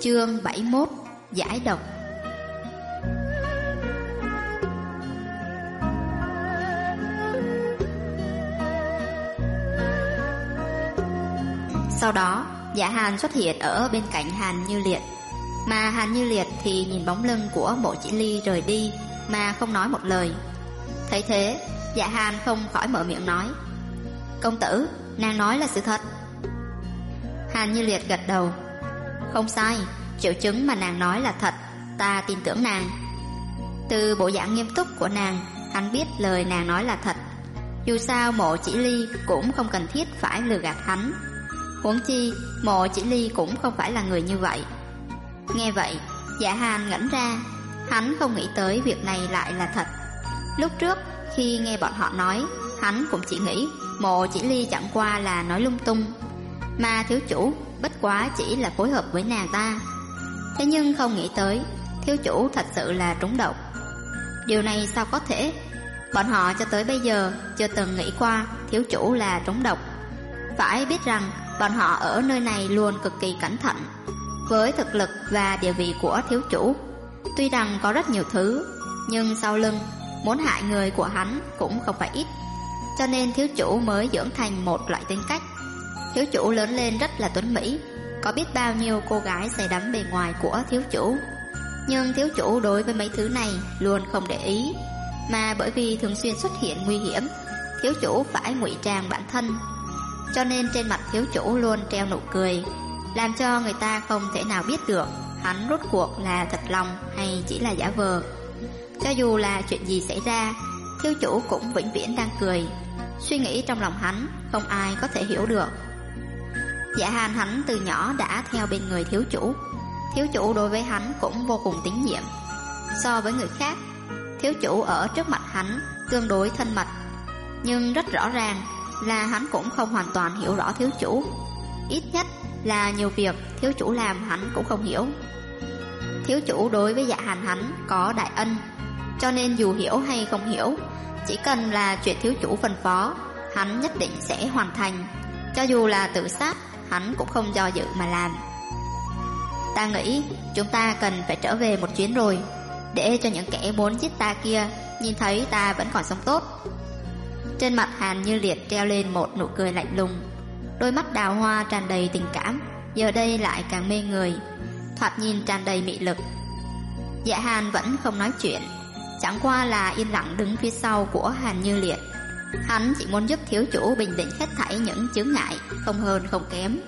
Chương 71 Giải độc. Sau đó, Dạ Hàn xuất hiện ở bên cạnh Hàn Như Liệt, mà Hàn Như Liệt thì nhìn bóng lưng của Mộ Chỉ Ly rời đi mà không nói một lời. Thấy thế, Dạ Hàn không khỏi mở miệng nói: "Công tử, nàng nói là sự thật." Hàn Như Liệt gật đầu: "Không sai, triệu chứng mà nàng nói là thật, ta tin tưởng nàng." Từ bộ dạng nghiêm túc của nàng, hắn biết lời nàng nói là thật. Dù sao Mộ Chỉ Ly cũng không cần thiết phải lừa gạt hắn. Huống chi Mộ Chỉ Ly cũng không phải là người như vậy. Nghe vậy, Dạ Hàn ngẩn ra. Hắn không nghĩ tới việc này lại là thật. Lúc trước khi nghe bọn họ nói, hắn cũng chỉ nghĩ Mộ Chỉ Ly chẳng qua là nói lung tung, mà thiếu chủ bất quá chỉ là phối hợp với nàng ta. Thế nhưng không nghĩ tới thiếu chủ thật sự là trúng độc. Điều này sao có thể? Bọn họ cho tới bây giờ chưa từng nghĩ qua thiếu chủ là trúng độc. Phải biết rằng bọn họ ở nơi này luôn cực kỳ cẩn thận. Với thực lực và địa vị của thiếu chủ, tuy rằng có rất nhiều thứ, nhưng sau lưng muốn hại người của hắn cũng không phải ít. Cho nên thiếu chủ mới dưỡng thành một loại tính cách. Thiếu chủ lớn lên rất là tuấn mỹ, có biết bao nhiêu cô gái say đắm bề ngoài của thiếu chủ. Nhưng thiếu chủ đối với mấy thứ này luôn không để ý, mà bởi vì thường xuyên xuất hiện nguy hiểm, thiếu chủ phải ngụy trang bản thân. Cho nên trên mặt thiếu chủ luôn treo nụ cười, làm cho người ta không thể nào biết được hắn rốt cuộc là thật lòng hay chỉ là giả vờ. Cho dù là chuyện gì xảy ra, thiếu chủ cũng vĩnh viễn đang cười. Suy nghĩ trong lòng hắn không ai có thể hiểu được. Dạ Hàn hắn từ nhỏ đã theo bên người thiếu chủ. Thiếu chủ đối với hắn cũng vô cùng tín nhiệm. So với người khác, thiếu chủ ở trước mặt hắn tương đối thân mật, nhưng rất rõ ràng là hắn cũng không hoàn toàn hiểu rõ thiếu chủ. Ít nhất là nhiều việc thiếu chủ làm hắn cũng không hiểu. Thiếu chủ đối với Dạ Hàn hắn có đại ân, cho nên dù hiểu hay không hiểu, chỉ cần là chuyện thiếu chủ phân phó, hắn nhất định sẽ hoàn thành. Cho dù là tự sát, hắn cũng không do dự mà làm. Ta nghĩ chúng ta cần phải trở về một chuyến rồi, để cho những kẻ muốn giết ta kia nhìn thấy ta vẫn còn sống tốt. Trên mặt Hàn Như Liệt treo lên một nụ cười lạnh lùng. Đôi mắt đào hoa tràn đầy tình cảm, giờ đây lại càng mê người, thoạt nhìn tràn đầy mị lực. Dạ Hàn vẫn không nói chuyện, chẳng qua là yên lặng đứng phía sau của Hàn Như Liệt. Hắn chỉ muốn giúp thiếu chủ bình định hết thảy những chướng ngại, không hơn không kém.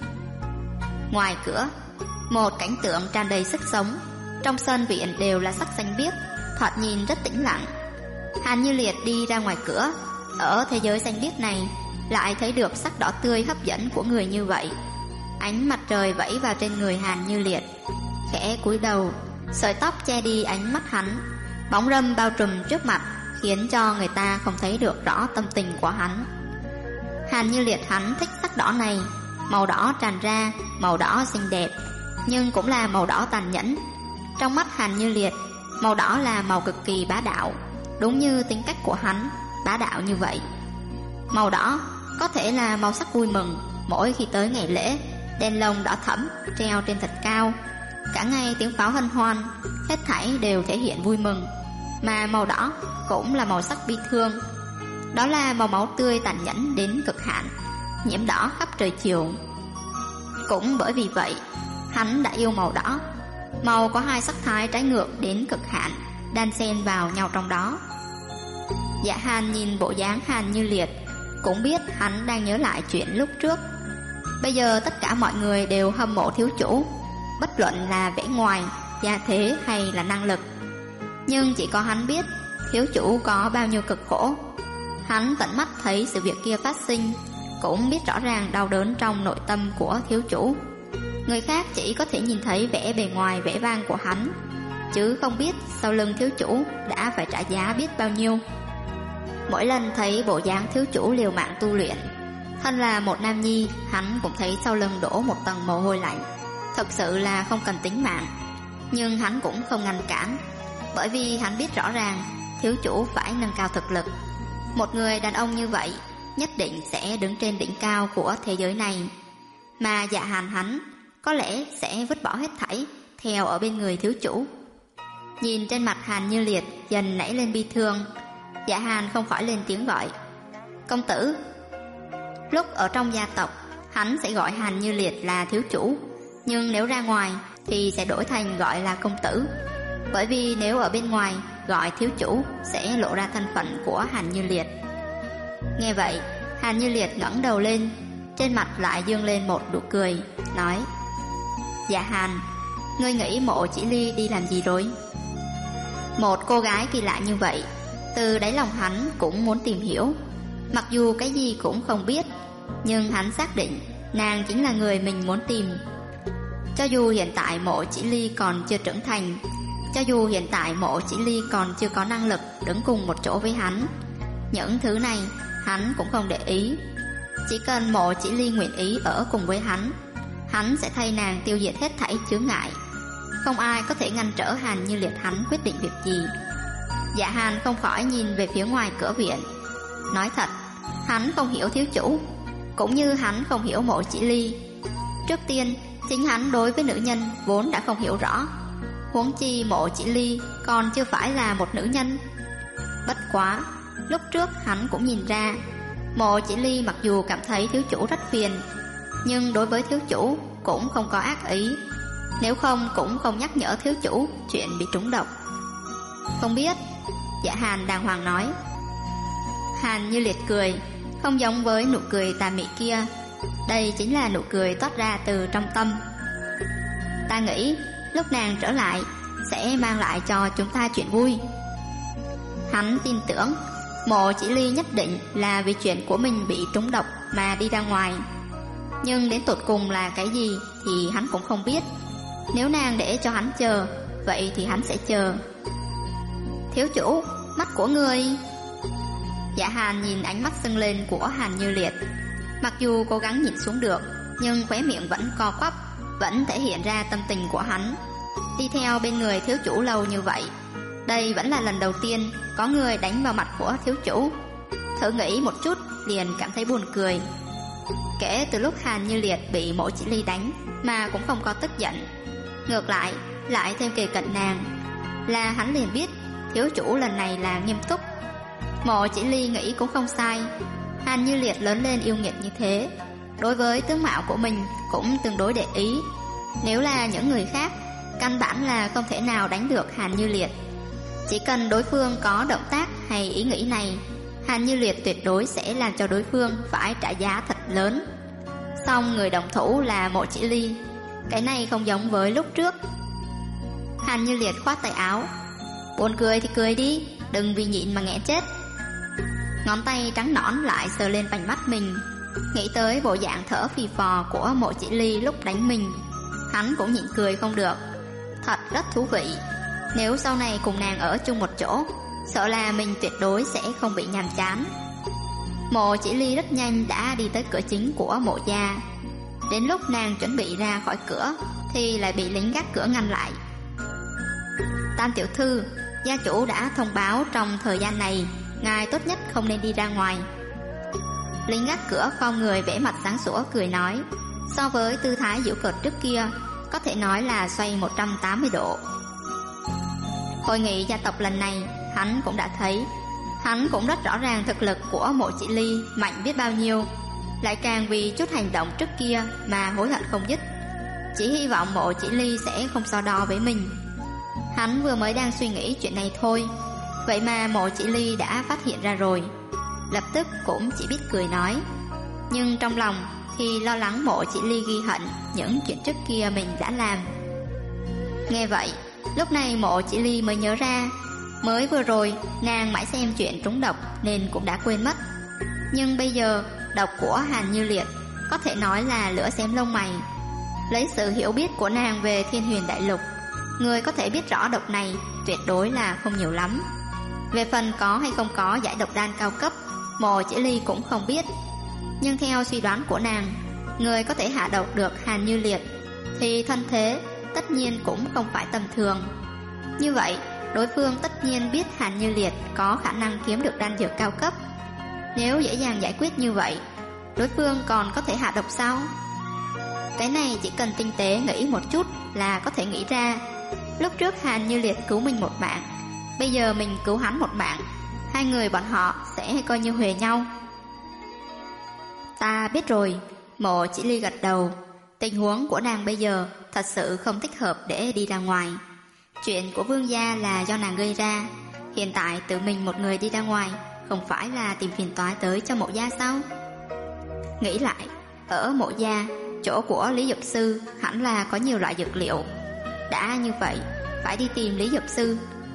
Ngoài cửa, một cảnh tượng tràn đầy sức sống. Trong sân viện đều là sắc xanh biếc, thoạt nhìn rất tĩnh lặng. Hàn Như Liệt đi ra ngoài cửa. Ở thế giới xanh biếc này, lại thấy được sắc đỏ tươi hấp dẫn của người như vậy. Ánh mặt trời vẫy vào trên người Hàn Như Liệt. Khẽ cúi đầu, sợi tóc che đi ánh mắt hắn. Bóng râm bao trùm trước mặt, khiến cho người ta không thấy được rõ tâm tình của hắn. Hàn Như Liệt hắn thích sắc đỏ này. Màu đỏ tràn ra, màu đỏ xinh đẹp, nhưng cũng là màu đỏ tàn nhẫn. Trong mắt Hàn Như Liệt, màu đỏ là màu cực kỳ bá đạo, đúng như tính cách của hắn, bá đạo như vậy. Màu đỏ có thể là màu sắc vui mừng. Mỗi khi tới ngày lễ, đèn lồng đỏ thẫm treo trên thật cao, cả ngày tiếng pháo hân hoan, hết thảy đều thể hiện vui mừng. Mà màu đỏ cũng là màu sắc bi thương. Đó là màu máu tươi tàn nhẫn đến cực hạn, nhiễm đỏ khắp trời chiều. Cũng bởi vì vậy, hắn đã yêu màu đỏ. Màu có hai sắc thái trái ngược đến cực hạn, đan xen vào nhau trong đó. Dạ Hàn nhìn bộ dáng Hàn Như Liệt, cũng biết hắn đang nhớ lại chuyện lúc trước. Bây giờ tất cả mọi người đều hâm mộ thiếu chủ, bất luận là vẻ ngoài, gia thế hay là năng lực. Nhưng chỉ có hắn biết thiếu chủ có bao nhiêu cực khổ. Hắn tận mắt thấy sự việc kia phát sinh, cũng biết rõ ràng đau đớn trong nội tâm của thiếu chủ. Người khác chỉ có thể nhìn thấy vẻ bề ngoài vẻ vang của hắn, chứ không biết sau lưng thiếu chủ đã phải trả giá biết bao nhiêu. Mỗi lần thấy bộ dáng thiếu chủ liều mạng tu luyện, thân là một nam nhi, hắn cũng thấy sau lưng đổ một tầng mồ hôi lạnh. Thật sự là không cần tính mạng. Nhưng hắn cũng không ngăn cản, bởi vì hắn biết rõ ràng thiếu chủ phải nâng cao thực lực. Một người đàn ông như vậy nhất định sẽ đứng trên đỉnh cao của thế giới này. Mà Dạ Hàn hắn có lẽ sẽ vứt bỏ hết thảy, theo ở bên người thiếu chủ. Nhìn trên mặt Hàn Như Liệt dần nảy lên bi thương, Dạ Hàn không khỏi lên tiếng gọi: "Công tử." Lúc ở trong gia tộc, hắn sẽ gọi Hàn Như Liệt là thiếu chủ, nhưng nếu ra ngoài thì sẽ đổi thành gọi là công tử. Bởi vì nếu ở bên ngoài gọi thiếu chủ sẽ lộ ra thân phận của Hàn Như Liệt. Nghe vậy, Hàn Như Liệt ngẩng đầu lên, trên mặt lại dương lên một nụ cười, nói: "Dạ Hàn, ngươi nghĩ Mộ Chỉ Ly đi làm gì rồi?" Một cô gái kỳ lạ như vậy, từ đáy lòng hắn cũng muốn tìm hiểu. Mặc dù cái gì cũng không biết, nhưng hắn xác định nàng chính là người mình muốn tìm. Cho dù hiện tại Mộ Chỉ Ly còn chưa trưởng thành, cho dù hiện tại Mộ Chỉ Ly còn chưa có năng lực đứng cùng một chỗ với hắn, những thứ này hắn cũng không để ý. Chỉ cần Mộ Chỉ Ly nguyện ý ở cùng với hắn sẽ thay nàng tiêu diệt hết thảy chướng ngại. Không ai có thể ngăn trở Hàn Như Liệt hắn quyết định việc gì. Dạ Hàn không khỏi nhìn về phía ngoài cửa viện. Nói thật, hắn không hiểu thiếu chủ, cũng như hắn không hiểu Mộ Chỉ Ly. Trước tiên, chính hắn đối với nữ nhân vốn đã không hiểu rõ, huống chi Mộ Chỉ Ly còn chưa phải là một nữ nhân. Bất quá, lúc trước hắn cũng nhìn ra, Mộ Chỉ Ly mặc dù cảm thấy thiếu chủ rất phiền, nhưng đối với thiếu chủ cũng không có ác ý. Nếu không cũng không nhắc nhở thiếu chủ chuyện bị trúng độc. Không biết, Dạ Hàn đàng hoàng nói. Hàn Như Liệt cười, không giống với nụ cười tà mị kia. Đây chính là nụ cười toát ra từ trong tâm. Ta nghĩ lúc nàng trở lại sẽ mang lại cho chúng ta chuyện vui. Hắn tin tưởng Mộ Chỉ Ly nhất định là vì chuyện của mình bị trúng độc mà đi ra ngoài, nhưng đến tột cùng là cái gì thì hắn cũng không biết. Nếu nàng để cho hắn chờ, vậy thì hắn sẽ chờ. Thiếu chủ, mắt của người. Dạ Hàn nhìn ánh mắt sưng lên của Hàn Như Liệt. Mặc dù cố gắng nhìn xuống được, nhưng khóe miệng vẫn co quắp, vẫn thể hiện ra tâm tình của hắn. Đi theo bên người thiếu chủ lâu như vậy, đây vẫn là lần đầu tiên có người đánh vào mặt của thiếu chủ. Thử nghĩ một chút liền cảm thấy buồn cười. Kể từ lúc Hàn Như Liệt bị Mộ Chỉ Ly đánh mà cũng không có tức giận, ngược lại thêm kề cận nàng, là hắn liền biết thiếu chủ lần này là nghiêm túc. Mộ Chỉ Ly nghĩ cũng không sai. Hàn Như Liệt lớn lên yêu nghiệt như thế, đối với tướng mạo của mình cũng tương đối để ý. Nếu là những người khác, căn bản là không thể nào đánh được Hàn Như Liệt. Chỉ cần đối phương có động tác hay ý nghĩ này, Hàn Như Liệt tuyệt đối sẽ làm cho đối phương phải trả giá thật lớn. Song người đồng thủ là Mộ Chỉ Ly, cái này không giống với lúc trước. Hàn Như Liệt khoát tay áo: "Buồn cười thì cười đi, đừng vì nhịn mà nghẹn chết." Ngón tay trắng nõn lại sờ lên vành mắt mình. Nghĩ tới bộ dạng thở phì phò của Mộ Chỉ Ly lúc đánh mình, hắn cũng nhịn cười không được. Thật rất thú vị. Nếu sau này cùng nàng ở chung một chỗ, sợ là mình tuyệt đối sẽ không bị nhàm chán. Mộ Chỉ Ly rất nhanh đã đi tới cửa chính của Mộ gia. Đến lúc nàng chuẩn bị ra khỏi cửa thì lại bị lính gác cửa ngăn lại. "Tam tiểu thư, gia chủ đã thông báo trong thời gian này ngài tốt nhất không nên đi ra ngoài." Lính gác cửa khom người vẽ mặt sáng sủa cười nói, so với tư thái giễu cợt trước kia, có thể nói là xoay 180 độ. Hội nghị gia tộc lần này hắn cũng đã thấy. Hắn cũng rất rõ ràng thực lực của Mộ Chỉ Ly mạnh biết bao nhiêu, lại càng vì chút hành động trước kia mà hối hận không dứt. Chỉ hy vọng Mộ Chỉ Ly sẽ không so đo với mình. Hắn vừa mới đang suy nghĩ chuyện này thôi, vậy mà Mộ Chỉ Ly đã phát hiện ra rồi. Lập tức cũng chỉ biết cười nói, nhưng trong lòng thì lo lắng Mộ Chỉ Ly ghi hận những chuyện trước kia mình đã làm. Nghe vậy, lúc này Mộ Chỉ Ly mới nhớ ra, mới vừa rồi nàng mãi xem chuyện trúng độc nên cũng đã quên mất. Nhưng bây giờ độc của Hàn Như Liệt có thể nói là lửa xém lông mày. Lấy sự hiểu biết của nàng về Thiên Huyền Đại Lục, người có thể biết rõ độc này tuyệt đối là không nhiều lắm. Về phần có hay không có giải độc đan cao cấp, Mộ Chỉ Ly cũng không biết. Nhưng theo suy đoán của nàng, người có thể hạ độc được Hàn Như Liệt thì thân thế tất nhiên cũng không phải tầm thường. Như vậy, đối phương tất nhiên biết Hàn Như Liệt có khả năng kiếm được đan dược cao cấp. Nếu dễ dàng giải quyết như vậy, đối phương còn có thể hạ độc sao? Cái này chỉ cần tinh tế nghĩ một chút là có thể nghĩ ra. Lúc trước Hàn Như Liệt cứu mình một mạng, bây giờ mình cứu hắn một mạng, hai người bọn họ sẽ coi như huề nhau. Ta biết rồi. Mộ Chỉ Ly gật đầu. Tình huống của nàng bây giờ thật sự không thích hợp để đi ra ngoài. Chuyện của Vương gia là do nàng gây ra. Hiện tại tự mình một người đi ra ngoài, không phải là tìm phiền toái tới cho Mộ gia sao? Nghĩ lại, ở Mộ gia, chỗ của Lý Dược Sư hẳn là có nhiều loại dược liệu. Đã như vậy, phải đi tìm Lý Dược Sư.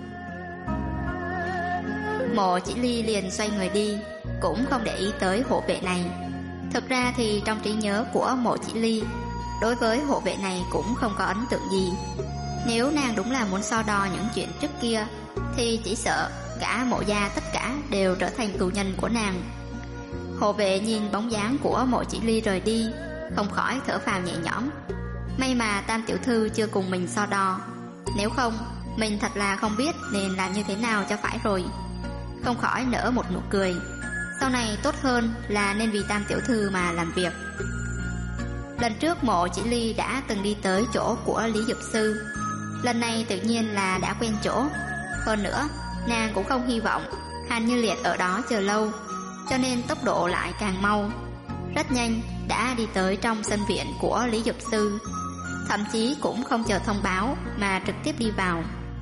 Mộ Chỉ Ly liền xoay người đi, cũng không để ý tới hộ vệ này. Thực ra thì trong trí nhớ của Mộ Chỉ Ly, đối với hộ vệ này cũng không có ấn tượng gì. Nếu nàng đúng là muốn so đo những chuyện trước kia, thì chỉ sợ cả Mộ gia tất cả đều trở thành tù nhân của nàng. Hộ vệ nhìn bóng dáng của Mộ Chỉ Ly rời đi, không khỏi thở phào nhẹ nhõm. May mà Tam tiểu thư chưa cùng mình so đo, nếu không mình thật là không biết nên làm như thế nào cho phải rồi. Không khỏi nở một nụ cười. Sau này tốt hơn là nên vì Tam tiểu thư mà làm việc. Lần trước Mộ Chỉ Ly đã từng đi tới chỗ của Lý Dược Sư, lần này tự nhiên là đã quen chỗ. Hơn nữa nàng cũng không hy vọng Hàn Như Liệt ở đó chờ lâu, cho nên tốc độ lại càng mau. Rất nhanh đã đi tới trong sân viện của Lý Dược Sư, thậm chí cũng không chờ thông báo mà trực tiếp đi vào.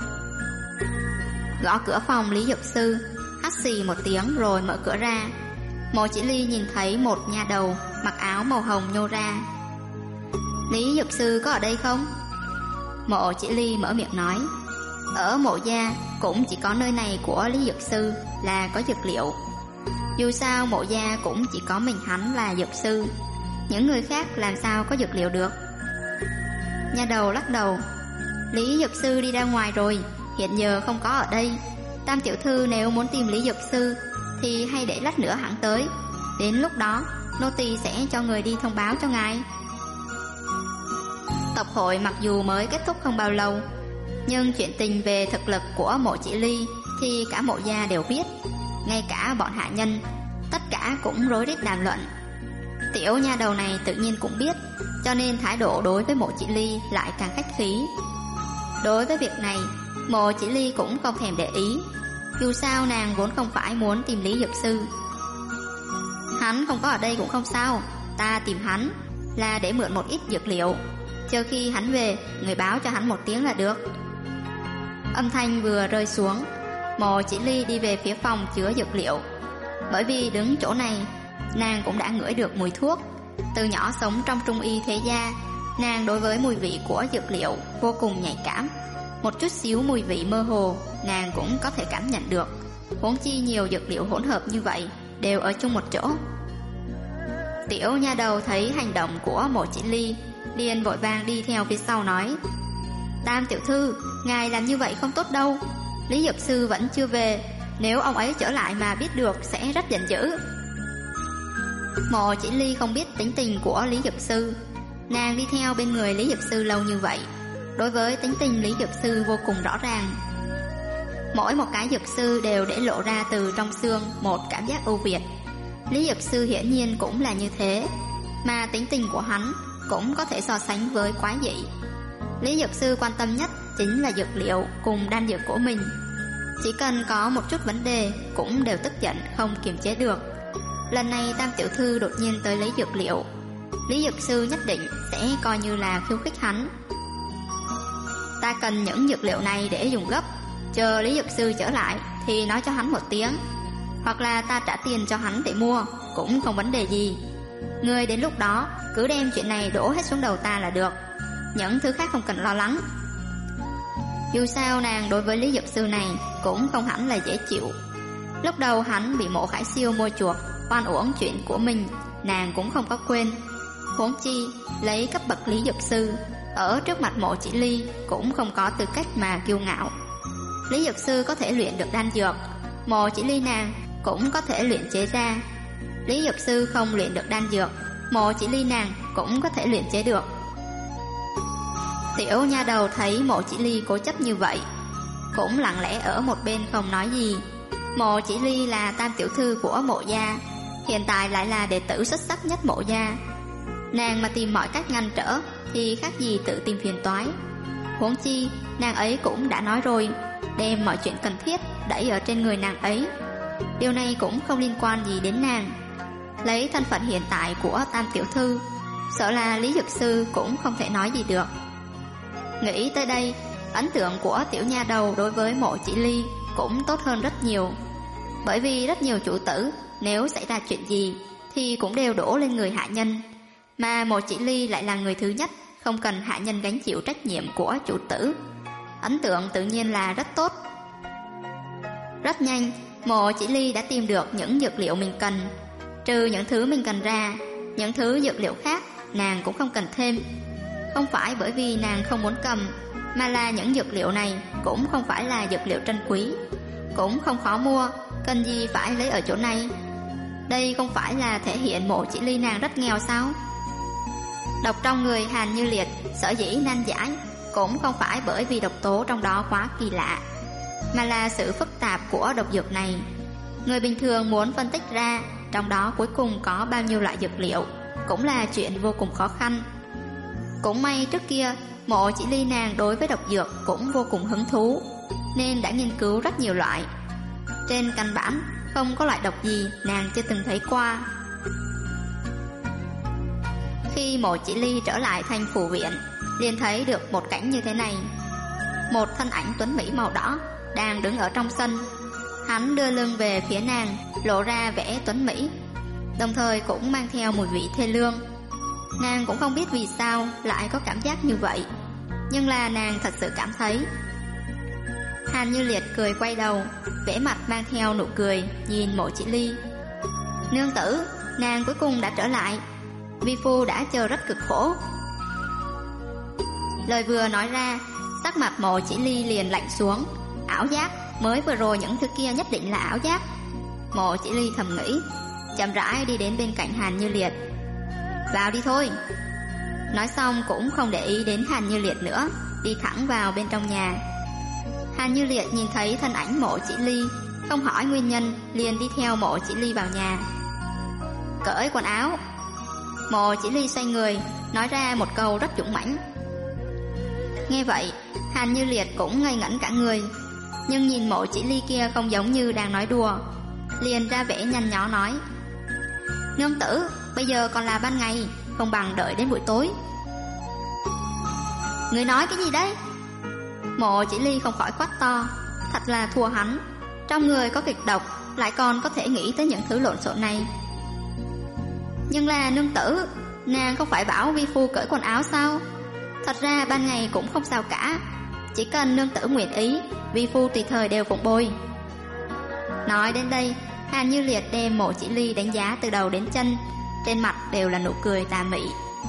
Gõ cửa phòng Lý Dược Sư, hắt xì một tiếng rồi mở cửa ra. Mộ Chỉ Ly nhìn thấy một nha đầu mặc áo màu hồng nhô ra. Lý Dược Sư có ở đây không? Mộ Chỉ Ly mở miệng nói, ở Mộ gia cũng chỉ có nơi này của Lý Dược Sư là có dược liệu. Dù sao Mộ gia cũng chỉ có mình hắn là dược sư, những người khác làm sao có dược liệu được. Nha đầu lắc đầu, Lý Dược Sư đi ra ngoài rồi, hiện giờ không có ở đây. Tam tiểu thư nếu muốn tìm Lý Dược Sư thì hay để lát nữa hắn tới, đến lúc đó nô tỳ sẽ cho người đi thông báo cho ngài. Tộc hội mặc dù mới kết thúc không bao lâu, nhưng chuyện tình về thực lực của Mộ Chỉ Ly thì cả Mộ gia đều biết. Ngay cả bọn hạ nhân tất cả cũng rối rít đàm luận. Tiểu nha đầu này tự nhiên cũng biết, cho nên thái độ đối với Mộ Chỉ Ly lại càng khách khí. Đối với việc này Mộ Chỉ Ly cũng không thèm để ý. Dù sao nàng vốn không phải muốn tìm Lý Dược Sư. Hắn không có ở đây cũng không sao, ta tìm hắn là để mượn một ít dược liệu, chờ khi hắn về người báo cho hắn một tiếng là được. Âm thanh vừa rơi xuống, Mộ Chỉ Ly đi về phía phòng chứa dược liệu. Bởi vì đứng chỗ này, nàng cũng đã ngửi được mùi thuốc. Từ nhỏ sống trong trung y thế gia, nàng đối với mùi vị của dược liệu vô cùng nhạy cảm. Một chút xíu mùi vị mơ hồ nàng cũng có thể cảm nhận được, huống chi nhiều dược liệu hỗn hợp như vậy đều ở chung một chỗ. Tiểu nha đầu thấy hành động của Mộ Chỉ Ly liền vội vàng đi theo phía sau nói, Tam tiểu thư, ngài làm như vậy không tốt đâu. Lý Dược Sư vẫn chưa về, nếu ông ấy trở lại mà biết được sẽ rất giận dữ. Mộ Chỉ Ly không biết tính tình của Lý Dược Sư. Nàng đi theo bên người Lý Dược Sư lâu như vậy, đối với tính tình Lý Dược Sư vô cùng rõ ràng. Mỗi một cái dược sư đều để lộ ra từ trong xương một cảm giác ưu việt. Lý Dược Sư hiển nhiên cũng là như thế, mà tính tình của hắn cũng có thể so sánh với quái dị. Lý Dược Sư quan tâm nhất chính là dược liệu cùng đan dược của mình. Chỉ cần có một chút vấn đề cũng đều tức giận không kiềm chế được. Lần này Tam tiểu thư đột nhiên tới lấy dược liệu, Lý Dược Sư nhất định sẽ coi như là khiêu khích hắn. Ta cần những dược liệu này để dùng gấp, chờ Lý Dược Sư trở lại thì nói cho hắn một tiếng, hoặc là ta trả tiền cho hắn để mua, cũng không vấn đề gì. Ngươi đến lúc đó cứ đem chuyện này đổ hết xuống đầu ta là được, những thứ khác không cần lo lắng. Dù sao nàng đối với Lý Dược Sư này cũng không hẳn là dễ chịu. Lúc đầu hắn bị Mộ Khải Siêu mua chuộc, oan uổng chuyện của mình nàng cũng không có quên. Huống chi lấy cấp bậc Lý Dược Sư ở trước mặt Mộ Chỉ Ly cũng không có tư cách mà kiêu ngạo. Lý Dược Sư có thể luyện được đan dược, Mộ Chỉ Ly nàng cũng có thể luyện chế ra. Lý Dược Sư không luyện được đan dược, Mộ Chỉ Ly nàng cũng có thể luyện chế được. Tiểu nha đầu thấy Mộ Chỉ Ly cố chấp như vậy, cũng lặng lẽ ở một bên không nói gì. Mộ Chỉ Ly là Tam tiểu thư của Mộ gia, hiện tại lại là đệ tử xuất sắc nhất Mộ gia. Nàng mà tìm mọi cách ngăn trở thì khác gì tự tìm phiền toái. Huống chi nàng ấy cũng đã nói rồi, đem mọi chuyện cần thiết đẩy ở trên người nàng ấy. Điều này cũng không liên quan gì đến nàng. Lấy thân phận hiện tại của Tam tiểu thư, sợ là Lý Dược Sư cũng không thể nói gì được. Nghĩ tới đây, ấn tượng của tiểu nha đầu đối với Mộ Chỉ Ly cũng tốt hơn rất nhiều. Bởi vì rất nhiều chủ tử nếu xảy ra chuyện gì thì cũng đều đổ lên người hạ nhân, mà Mộ Chỉ Ly lại là người thứ nhất không cần hạ nhân gánh chịu trách nhiệm của chủ tử. Ấn tượng tự nhiên là rất tốt. Rất nhanh, Mộ Chỉ Ly đã tìm được những dược liệu mình cần. Trừ những thứ mình cần ra, những thứ dược liệu khác nàng cũng không cần thêm. Không phải bởi vì nàng không muốn cầm, mà là những dược liệu này cũng không phải là dược liệu trân quý, cũng không khó mua, cần gì phải lấy ở chỗ này. Đây không phải là thể hiện Mộ Chỉ Ly nàng rất nghèo sao? Độc trong người Hàn Như Liệt sở dĩ nan giải cũng không phải bởi vì độc tố trong đó quá kỳ lạ, mà là sự phức tạp của độc dược này. Người bình thường muốn phân tích ra trong đó cuối cùng có bao nhiêu loại dược liệu cũng là chuyện vô cùng khó khăn. Cũng may trước kia Mộ Chỉ Ly nàng đối với độc dược cũng vô cùng hứng thú, nên đã nghiên cứu rất nhiều loại. Trên căn bản không có loại độc gì nàng chưa từng thấy qua. Khi Mộ Chỉ Ly trở lại Thanh Phủ Viện, liền thấy được một cảnh như thế này. Một thân ảnh tuấn mỹ màu đỏ đang đứng ở trong sân. Hắn đưa lưng về phía nàng, lộ ra vẻ tuấn mỹ, đồng thời cũng mang theo mùi vị thê lương. Nàng cũng không biết vì sao lại có cảm giác như vậy, nhưng là nàng thật sự cảm thấy. Hàn Như Liệt cười quay đầu, vẻ mặt mang theo nụ cười nhìn Mộ Chỉ Ly. Nương tử, nàng cuối cùng đã trở lại, vi phu đã chờ rất cực khổ. Lời vừa nói ra, sắc mặt Mộ Chỉ Ly liền lạnh xuống. Ảo giác, mới vừa rồi những thứ kia nhất định là ảo giác. Mộ Chỉ Ly thầm nghĩ, chậm rãi đi đến bên cạnh Hàn Như Liệt. Vào đi thôi. Nói xong cũng không để ý đến Hàn Như Liệt nữa, đi thẳng vào bên trong nhà. Hàn Như Liệt nhìn thấy thân ảnh Mộ Chỉ Ly, không hỏi nguyên nhân, liền đi theo Mộ Chỉ Ly vào nhà. Cởi quần áo. Mộ Chỉ Ly xoay người, nói ra một câu rất dũng mãnh. Nghe vậy, Hàn Như Liệt cũng ngây ngẩn cả người, nhưng nhìn Mộ Chỉ Ly kia không giống như đang nói đùa, liền ra vẻ nhăn nhó nói: Nương tử, bây giờ còn là ban ngày, không bằng đợi đến buổi tối. Người nói cái gì đấy? Mộ Chỉ Ly không khỏi quát to, thật là thua hắn. Trong người có kịch độc, lại còn có thể nghĩ tới những thứ lộn xộn này. Nhưng là nương tử, nàng không phải bảo vi phu cởi quần áo sao? Thật ra ban ngày cũng không sao cả, chỉ cần nương tử nguyện ý, vi phu tùy thời đều phụng bồi. Nói đến đây, Hàn Như Liệt đem Mộ Chỉ Ly đánh giá từ đầu đến chân, trên mặt đều là nụ cười tà mị.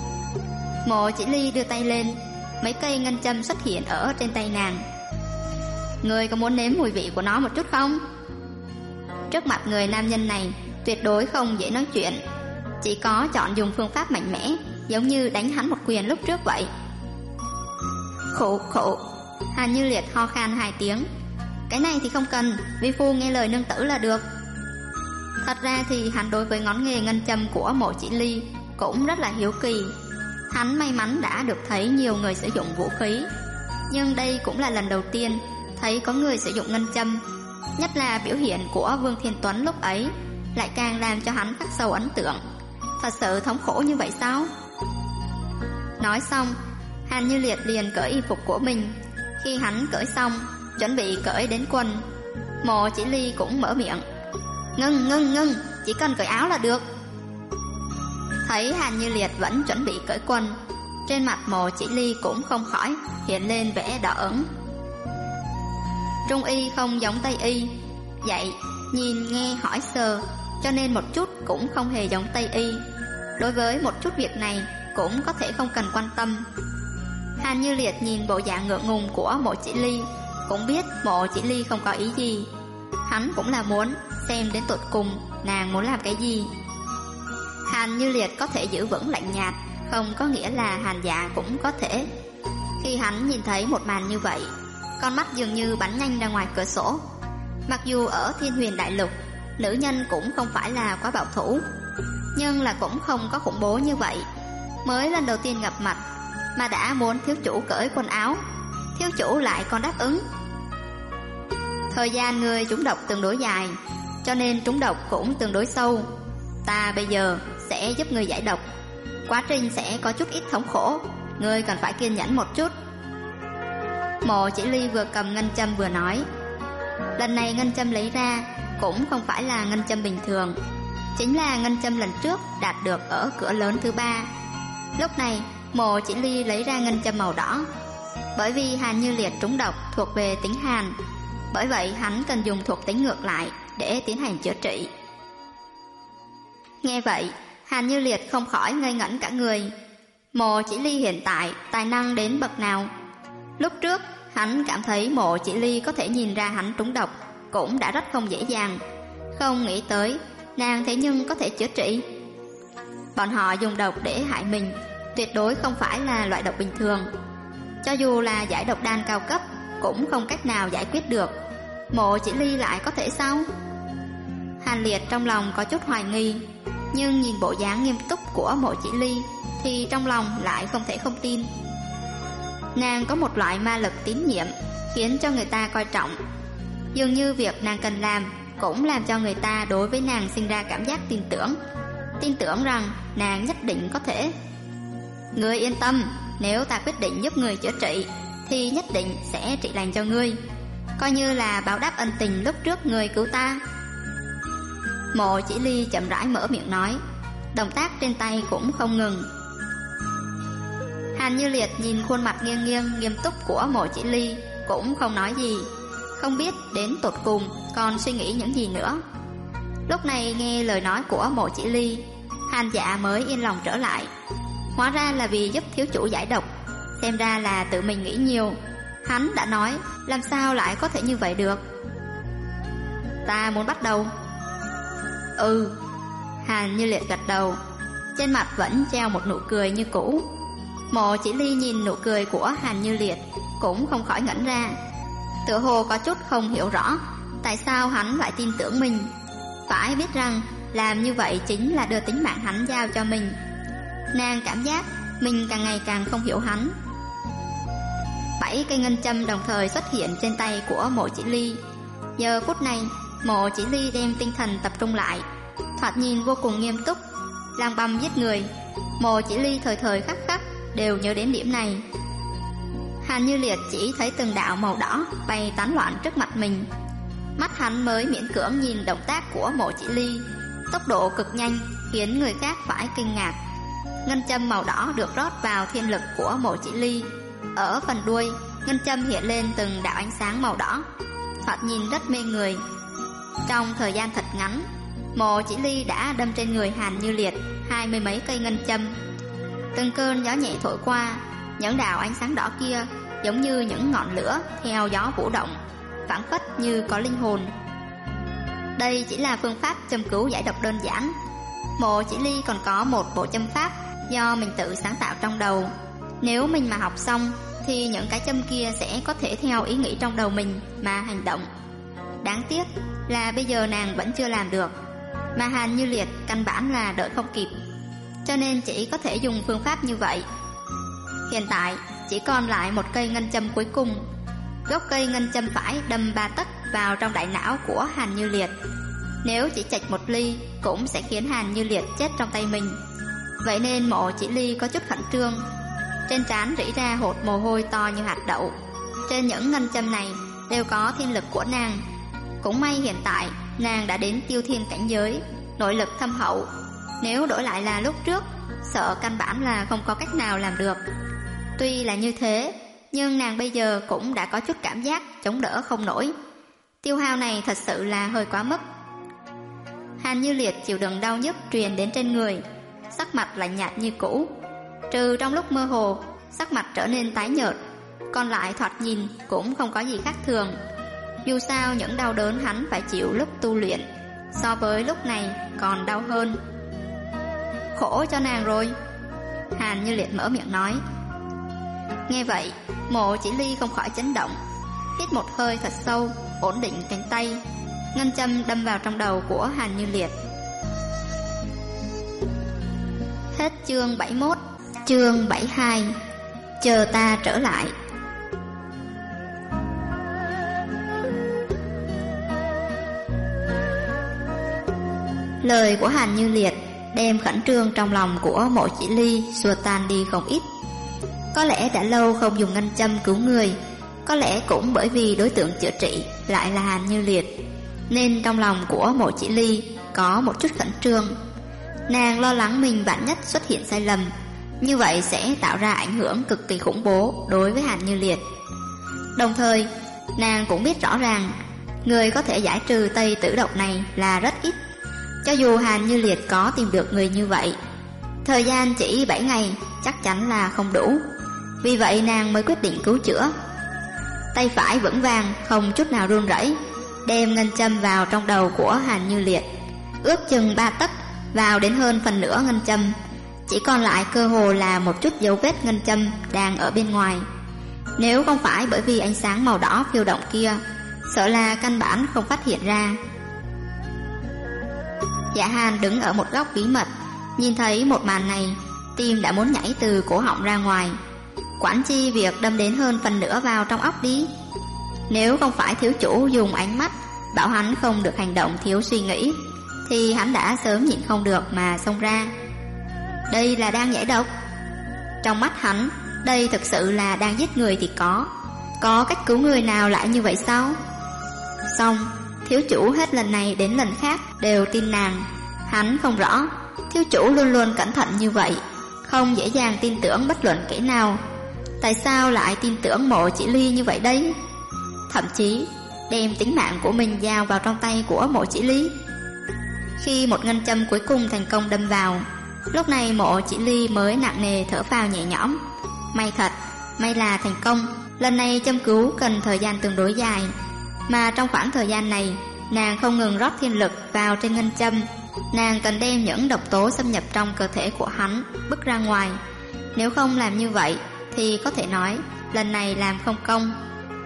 Mộ Chỉ Ly đưa tay lên, mấy cây ngân châm xuất hiện ở trên tay nàng. Người có muốn nếm mùi vị của nó một chút không? Trước mặt người nam nhân này tuyệt đối không dễ nói chuyện, chỉ có chọn dùng phương pháp mạnh mẽ, giống như đánh hắn một quyền lúc trước vậy. Khụ khụ. Hàn Như Liệt ho khan 2 tiếng. Cái này thì không cần, vi phu nghe lời nương tử là được. Thật ra thì hắn đối với ngón nghề ngân châm của Mộ Chỉ Ly cũng rất là hiếu kỳ. Hắn may mắn đã được thấy nhiều người sử dụng vũ khí, nhưng đây cũng là lần đầu tiên thấy có người sử dụng ngân châm. Nhất là biểu hiện của Vương Thiên Tuấn lúc ấy lại càng làm cho hắn khắc sâu ấn tượng. Thật sự thống khổ như vậy sao? Nói xong, Hàn Như Liệt liền cởi y phục của mình. Khi hắn cởi xong, chuẩn bị cởi đến quần, Mộ Chỉ Ly cũng mở miệng: Ngưng, chỉ cần cởi áo là được. Thấy Hàn Như Liệt vẫn chuẩn bị cởi quần, trên mặt Mộ Chỉ Ly cũng không khỏi hiện lên vẻ đỏ ửng. Trung y không giống Tây y, dạy, nhìn, nghe, hỏi, sờ, cho nên một chút cũng không hề giống Tây y. Đối với một chút việc này cũng có thể không cần quan tâm. Hàn Như Liệt nhìn bộ dạng ngượng ngùng của Mộ Chỉ Ly, cũng biết Mộ Chỉ Ly không có ý gì. Hắn cũng là muốn xem đến tột cùng nàng muốn làm cái gì. Hàn Như Liệt có thể giữ vững lạnh nhạt, không có nghĩa là Hàn Dạ cũng có thể. Khi hắn nhìn thấy một màn như vậy, con mắt dường như bắn nhanh ra ngoài cửa sổ. Mặc dù ở Thiên Huyền Đại Lục, nữ nhân cũng không phải là quá bảo thủ, nhưng là cũng không có khủng bố như vậy. Mới lần đầu tiên gặp mặt mà đã muốn thiếu chủ cởi quần áo, thiếu chủ lại còn đáp ứng. Thời gian người trúng độc tương đối dài, cho nên trúng độc cũng tương đối sâu. Ta bây giờ sẽ giúp người giải độc. Quá trình sẽ có chút ít thống khổ, ngươi cần phải kiên nhẫn một chút. Mộ Chỉ Ly vừa cầm ngân châm vừa nói. Lần này ngân châm lấy ra cũng không phải là ngân châm bình thường, chính là ngân châm lần trước đạt được ở cửa lớn thứ 3. Lúc này Mộ Chỉ Ly lấy ra ngân châm màu đỏ. Bởi vì Hàn Như Liệt trúng độc thuộc về tính hàn, bởi vậy hắn cần dùng thuộc tính ngược lại để tiến hành chữa trị. Nghe vậy, Hàn Như Liệt không khỏi ngây ngẩn cả người. Mộ Chỉ Ly hiện tại tài năng đến bậc nào? Lúc trước hắn cảm thấy Mộ Chỉ Ly có thể nhìn ra hắn trúng độc cũng đã rất không dễ dàng, không nghĩ tới nàng thế nhưng có thể chữa trị. Bọn họ dùng độc để hại mình tuyệt đối không phải là loại độc bình thường. Cho dù là giải độc đan cao cấp cũng không cách nào giải quyết được. Mộ Chỉ Ly lại có thể sao? Hàn Liệt trong lòng có chút hoài nghi, nhưng nhìn bộ dáng nghiêm túc của Mộ Chỉ Ly thì trong lòng lại không thể không tin. Nàng có một loại ma lực tín nhiệm khiến cho người ta coi trọng. Dường như việc nàng cần làm cũng làm cho người ta đối với nàng sinh ra cảm giác tin tưởng rằng nàng nhất định có thể. Ngươi yên tâm, nếu ta quyết định giúp người chữa trị thì nhất định sẽ trị lành cho ngươi, coi như là báo đáp ân tình lúc trước người cứu ta. Mộ Chỉ Ly chậm rãi mở miệng nói, động tác trên tay cũng không ngừng. Hàn Như Liệt nhìn khuôn mặt nghiêng nghiêng nghiêm túc của Mộ Chỉ Ly cũng không nói gì, không biết đến tột cùng còn suy nghĩ những gì nữa. Lúc này nghe lời nói của Mộ Chỉ Ly, Hàn Dạ mới yên lòng trở lại. Hóa ra là vì giúp thiếu chủ giải độc, xem ra là tự mình nghĩ nhiều. Hắn đã nói, làm sao lại có thể như vậy được? Ta muốn bắt đầu. Hàn Như Liệt gật đầu, trên mặt vẫn treo một nụ cười như cũ. Mộ Chỉ Ly nhìn nụ cười của Hàn Như Liệt cũng không khỏi ngẩn ra, tựa hồ có chút không hiểu rõ tại sao hắn lại tin tưởng mình. Phải biết rằng làm như vậy chính là đưa tính mạng hắn giao cho mình. Nàng cảm giác mình càng ngày càng không hiểu hắn. 7 cây ngân châm đồng thời xuất hiện trên tay của Mộ Chỉ Ly. Giờ phút này Mộ Chỉ Ly đem tinh thần tập trung lại, thoạt nhìn vô cùng nghiêm túc. Lang băm giết người, Mộ Chỉ Ly thời thời khắc khắc đều nhớ đến điểm này. Hàn Như Liệt chỉ thấy từng đạo màu đỏ bay tán loạn trước mặt mình, mắt hắn mới miễn cưỡng nhìn động tác của Mộ Chỉ Ly, tốc độ cực nhanh khiến người khác phải kinh ngạc. Ngân châm màu đỏ được rót vào thiên lực của Mộ Chỉ Ly. Ở phần đuôi, ngân châm hiện lên từng đạo ánh sáng màu đỏ, thoạt nhìn rất mê người. Trong thời gian thật ngắn, Mộ Chỉ Ly đã đâm trên người Hàn Như Liệt 20 mấy cây ngân châm. Từng cơn gió nhẹ thổi qua, những đạo ánh sáng đỏ kia giống như những ngọn lửa theo gió vũ động, phảng phất như có linh hồn. Đây chỉ là phương pháp châm cứu giải độc đơn giản. Mộ Chỉ Ly còn có một bộ châm pháp do mình tự sáng tạo trong đầu. Nếu mình mà học xong thì những cái châm kia sẽ có thể theo ý nghĩ trong đầu mình mà hành động. Đáng tiếc là bây giờ nàng vẫn chưa làm được, mà Hàn Như Liệt căn bản là đợi không kịp, cho nên chỉ có thể dùng phương pháp như vậy. Hiện tại chỉ còn lại một cây ngân châm cuối cùng. Gốc cây ngân châm phải đâm 3 tấc vào trong đại não của Hàn Như Liệt. Nếu chỉ chạch một ly cũng sẽ khiến Hàn Như Liệt chết trong tay mình. Vậy nên Mộ Chỉ Ly có chút khẩn trương, trên trán rỉ ra hột mồ hôi to như hạt đậu. Trên những ngân châm này đều có thiên lực của nàng. Cũng may hiện tại nàng đã đến tiêu thiên cảnh giới, nội lực thâm hậu. Nếu đổi lại là lúc trước, sợ căn bản là không có cách nào làm được. Tuy là như thế, nhưng nàng bây giờ cũng đã có chút cảm giác chống đỡ không nổi. Tiêu hao này thật sự là hơi quá mức. Hàn Như Liệt chịu đựng đau nhức truyền đến trên người, sắc mặt lạnh nhạt như cũ, trừ trong lúc mơ hồ sắc mặt trở nên tái nhợt, còn lại thoạt nhìn cũng không có gì khác thường. Dù sao những đau đớn hắn phải chịu lúc tu luyện so với lúc này còn đau hơn. Khổ cho nàng rồi, Hàn Như Liệt mở miệng nói. Nghe vậy, Mộ Chỉ Ly không khỏi chấn động, hít một hơi thật sâu, ổn định cánh tay. Ngân châm đâm vào trong đầu của Hàn Như Liệt. Hết chương 71. Chương 72. Chờ ta trở lại. Lời của Hàn Như Liệt đem khẩn trương trong lòng của Mộ Chỉ Ly xua tan đi không ít. Có lẽ đã lâu không dùng ngân châm cứu người, có lẽ cũng bởi vì đối tượng chữa trị lại là Hàn Như Liệt, nên trong lòng của Mộ Chỉ Ly có một chút khẩn trương. Nàng lo lắng mình vạn nhất xuất hiện sai lầm, như vậy sẽ tạo ra ảnh hưởng cực kỳ khủng bố đối với Hàn Như Liệt. Đồng thời, nàng cũng biết rõ ràng người có thể giải trừ Tây Tử độc này là rất ít. Cho dù Hàn Như Liệt có tìm được người như vậy, thời gian chỉ 7 ngày chắc chắn là không đủ. Vì vậy nàng mới quyết định cứu chữa. Tay phải vững vàng, không chút nào run rẩy, đem ngân châm vào trong đầu của Hàn Như Liệt, ước chừng 3 tấc, vào đến hơn phần nửa ngân châm, chỉ còn lại cơ hồ là một chút dấu vết ngân châm đang ở bên ngoài. Nếu không phải bởi vì ánh sáng màu đỏ phiêu động kia, sợ là căn bản không phát hiện ra. Dạ Hàn đứng ở một góc bí mật, nhìn thấy một màn này, tim đã muốn nhảy từ cổ họng ra ngoài. Quản chi việc đâm đến hơn phần nửa vào trong óc đi. Nếu không phải thiếu chủ dùng ánh mắt bảo hắn không được hành động thiếu suy nghĩ, thì hắn đã sớm nhịn không được mà xông ra. Đây là đang giải độc. Trong mắt hắn, đây thực sự là đang giết người thì có cách cứu người nào lại như vậy sao? Xong, thiếu chủ hết lần này đến lần khác đều tin nàng. Hắn không rõ, thiếu chủ luôn luôn cẩn thận như vậy, không dễ dàng tin tưởng bất luận kẻ nào. Tại sao lại tin tưởng Mộ Chỉ Ly như vậy đấy? Thậm chí đem tính mạng của mình giao vào trong tay của Mộ Chỉ Ly. Khi một ngân châm cuối cùng thành công đâm vào, lúc này Mộ Chỉ Ly mới nặng nề thở phào nhẹ nhõm. May thật, may là thành công. Lần này châm cứu cần thời gian tương đối dài, mà trong khoảng thời gian này nàng không ngừng rót thiên lực vào trên ngân châm. Nàng cần đem những độc tố xâm nhập trong cơ thể của hắn bứt ra ngoài. Nếu không làm như vậy thì có thể nói lần này làm không công.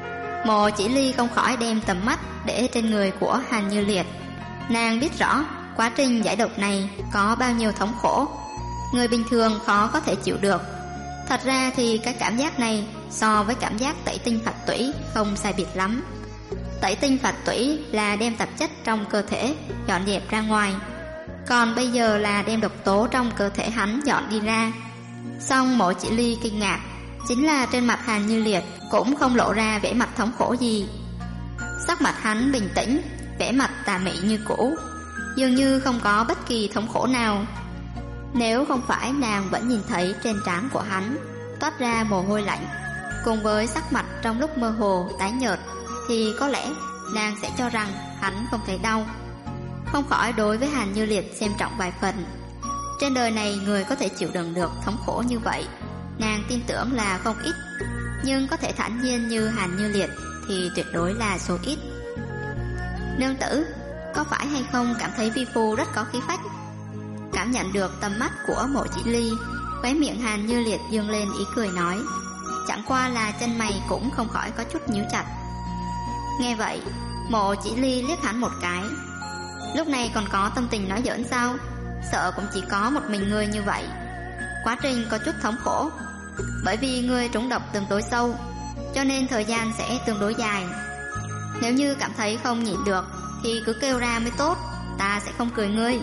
Mộ Chỉ Ly không khỏi đem tầm mắt để trên người của Hàn Như Liệt. Nàng biết rõ quá trình giải độc này có bao nhiêu thống khổ, người bình thường khó có thể chịu được. Thật ra thì cái cảm giác này so với cảm giác tẩy tinh phạt tủy không sai biệt lắm. Tẩy tinh phạt tủy là đem tạp chất trong cơ thể dọn dẹp ra ngoài, còn bây giờ là đem độc tố trong cơ thể hắn dọn đi ra. Song Mộ Chỉ Ly kinh ngạc chính là trên mặt Hàn Như Liệt cũng không lộ ra vẻ mặt thống khổ gì. Sắc mặt hắn bình tĩnh, vẻ mặt tà mị như cũ, dường như không có bất kỳ thống khổ nào. Nếu không phải nàng vẫn nhìn thấy trên trán của hắn toát ra mồ hôi lạnh, cùng với sắc mặt trong lúc mơ hồ tái nhợt, thì có lẽ nàng sẽ cho rằng hắn không thấy đau. Không khỏi đối với Hàn Như Liệt xem trọng vài phần. Trên đời này người có thể chịu đựng được thống khổ như vậy, nàng tin tưởng là không ít, nhưng có thể thản nhiên như Hàn Như Liệt thì tuyệt đối là số ít. Nương tử, có phải hay không cảm thấy vi phu rất có khí phách? Cảm nhận được tầm mắt của Mộ Chỉ Ly, khóe miệng Hàn Như Liệt dương lên ý cười nói, chẳng qua là chân mày cũng không khỏi có chút nhíu chặt. Nghe vậy, Mộ Chỉ Ly liếc hắn một cái. Lúc này còn có tâm tình nói giỡn sao? Sợ cũng chỉ có một mình ngươi như vậy. Quá trình có chút thống khổ, bởi vì ngươi trúng độc tương đối sâu, cho nên thời gian sẽ tương đối dài. Nếu như cảm thấy không nhịn được thì cứ kêu ra mới tốt, ta sẽ không cười ngươi.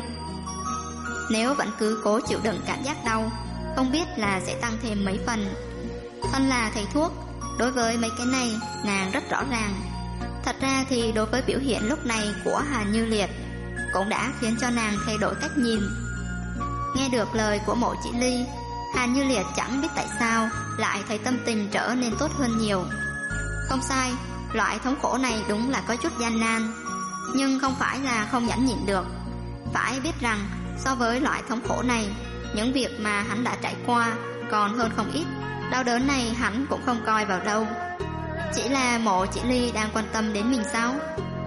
Nếu vẫn cứ cố chịu đựng cảm giác đau, không biết là sẽ tăng thêm mấy phần. Thân là thầy thuốc, đối với mấy cái này nàng rất rõ ràng. Thật ra thì đối với biểu hiện lúc này của Hàn Như Liệt cũng đã khiến cho nàng thay đổi cách nhìn. Nghe được lời của Mộ Chỉ Ly, Hàn Như Liệt chẳng biết tại sao lại thấy tâm tình trở nên tốt hơn nhiều. Không sai, loại thống khổ này đúng là có chút gian nan, nhưng không phải là không nhẫn nhịn được. Phải biết rằng so với loại thống khổ này, những việc mà hắn đã trải qua còn hơn không ít. Đau đớn này hắn cũng không coi vào đâu. Chỉ là Mộ Chỉ Ly đang quan tâm đến mình sao?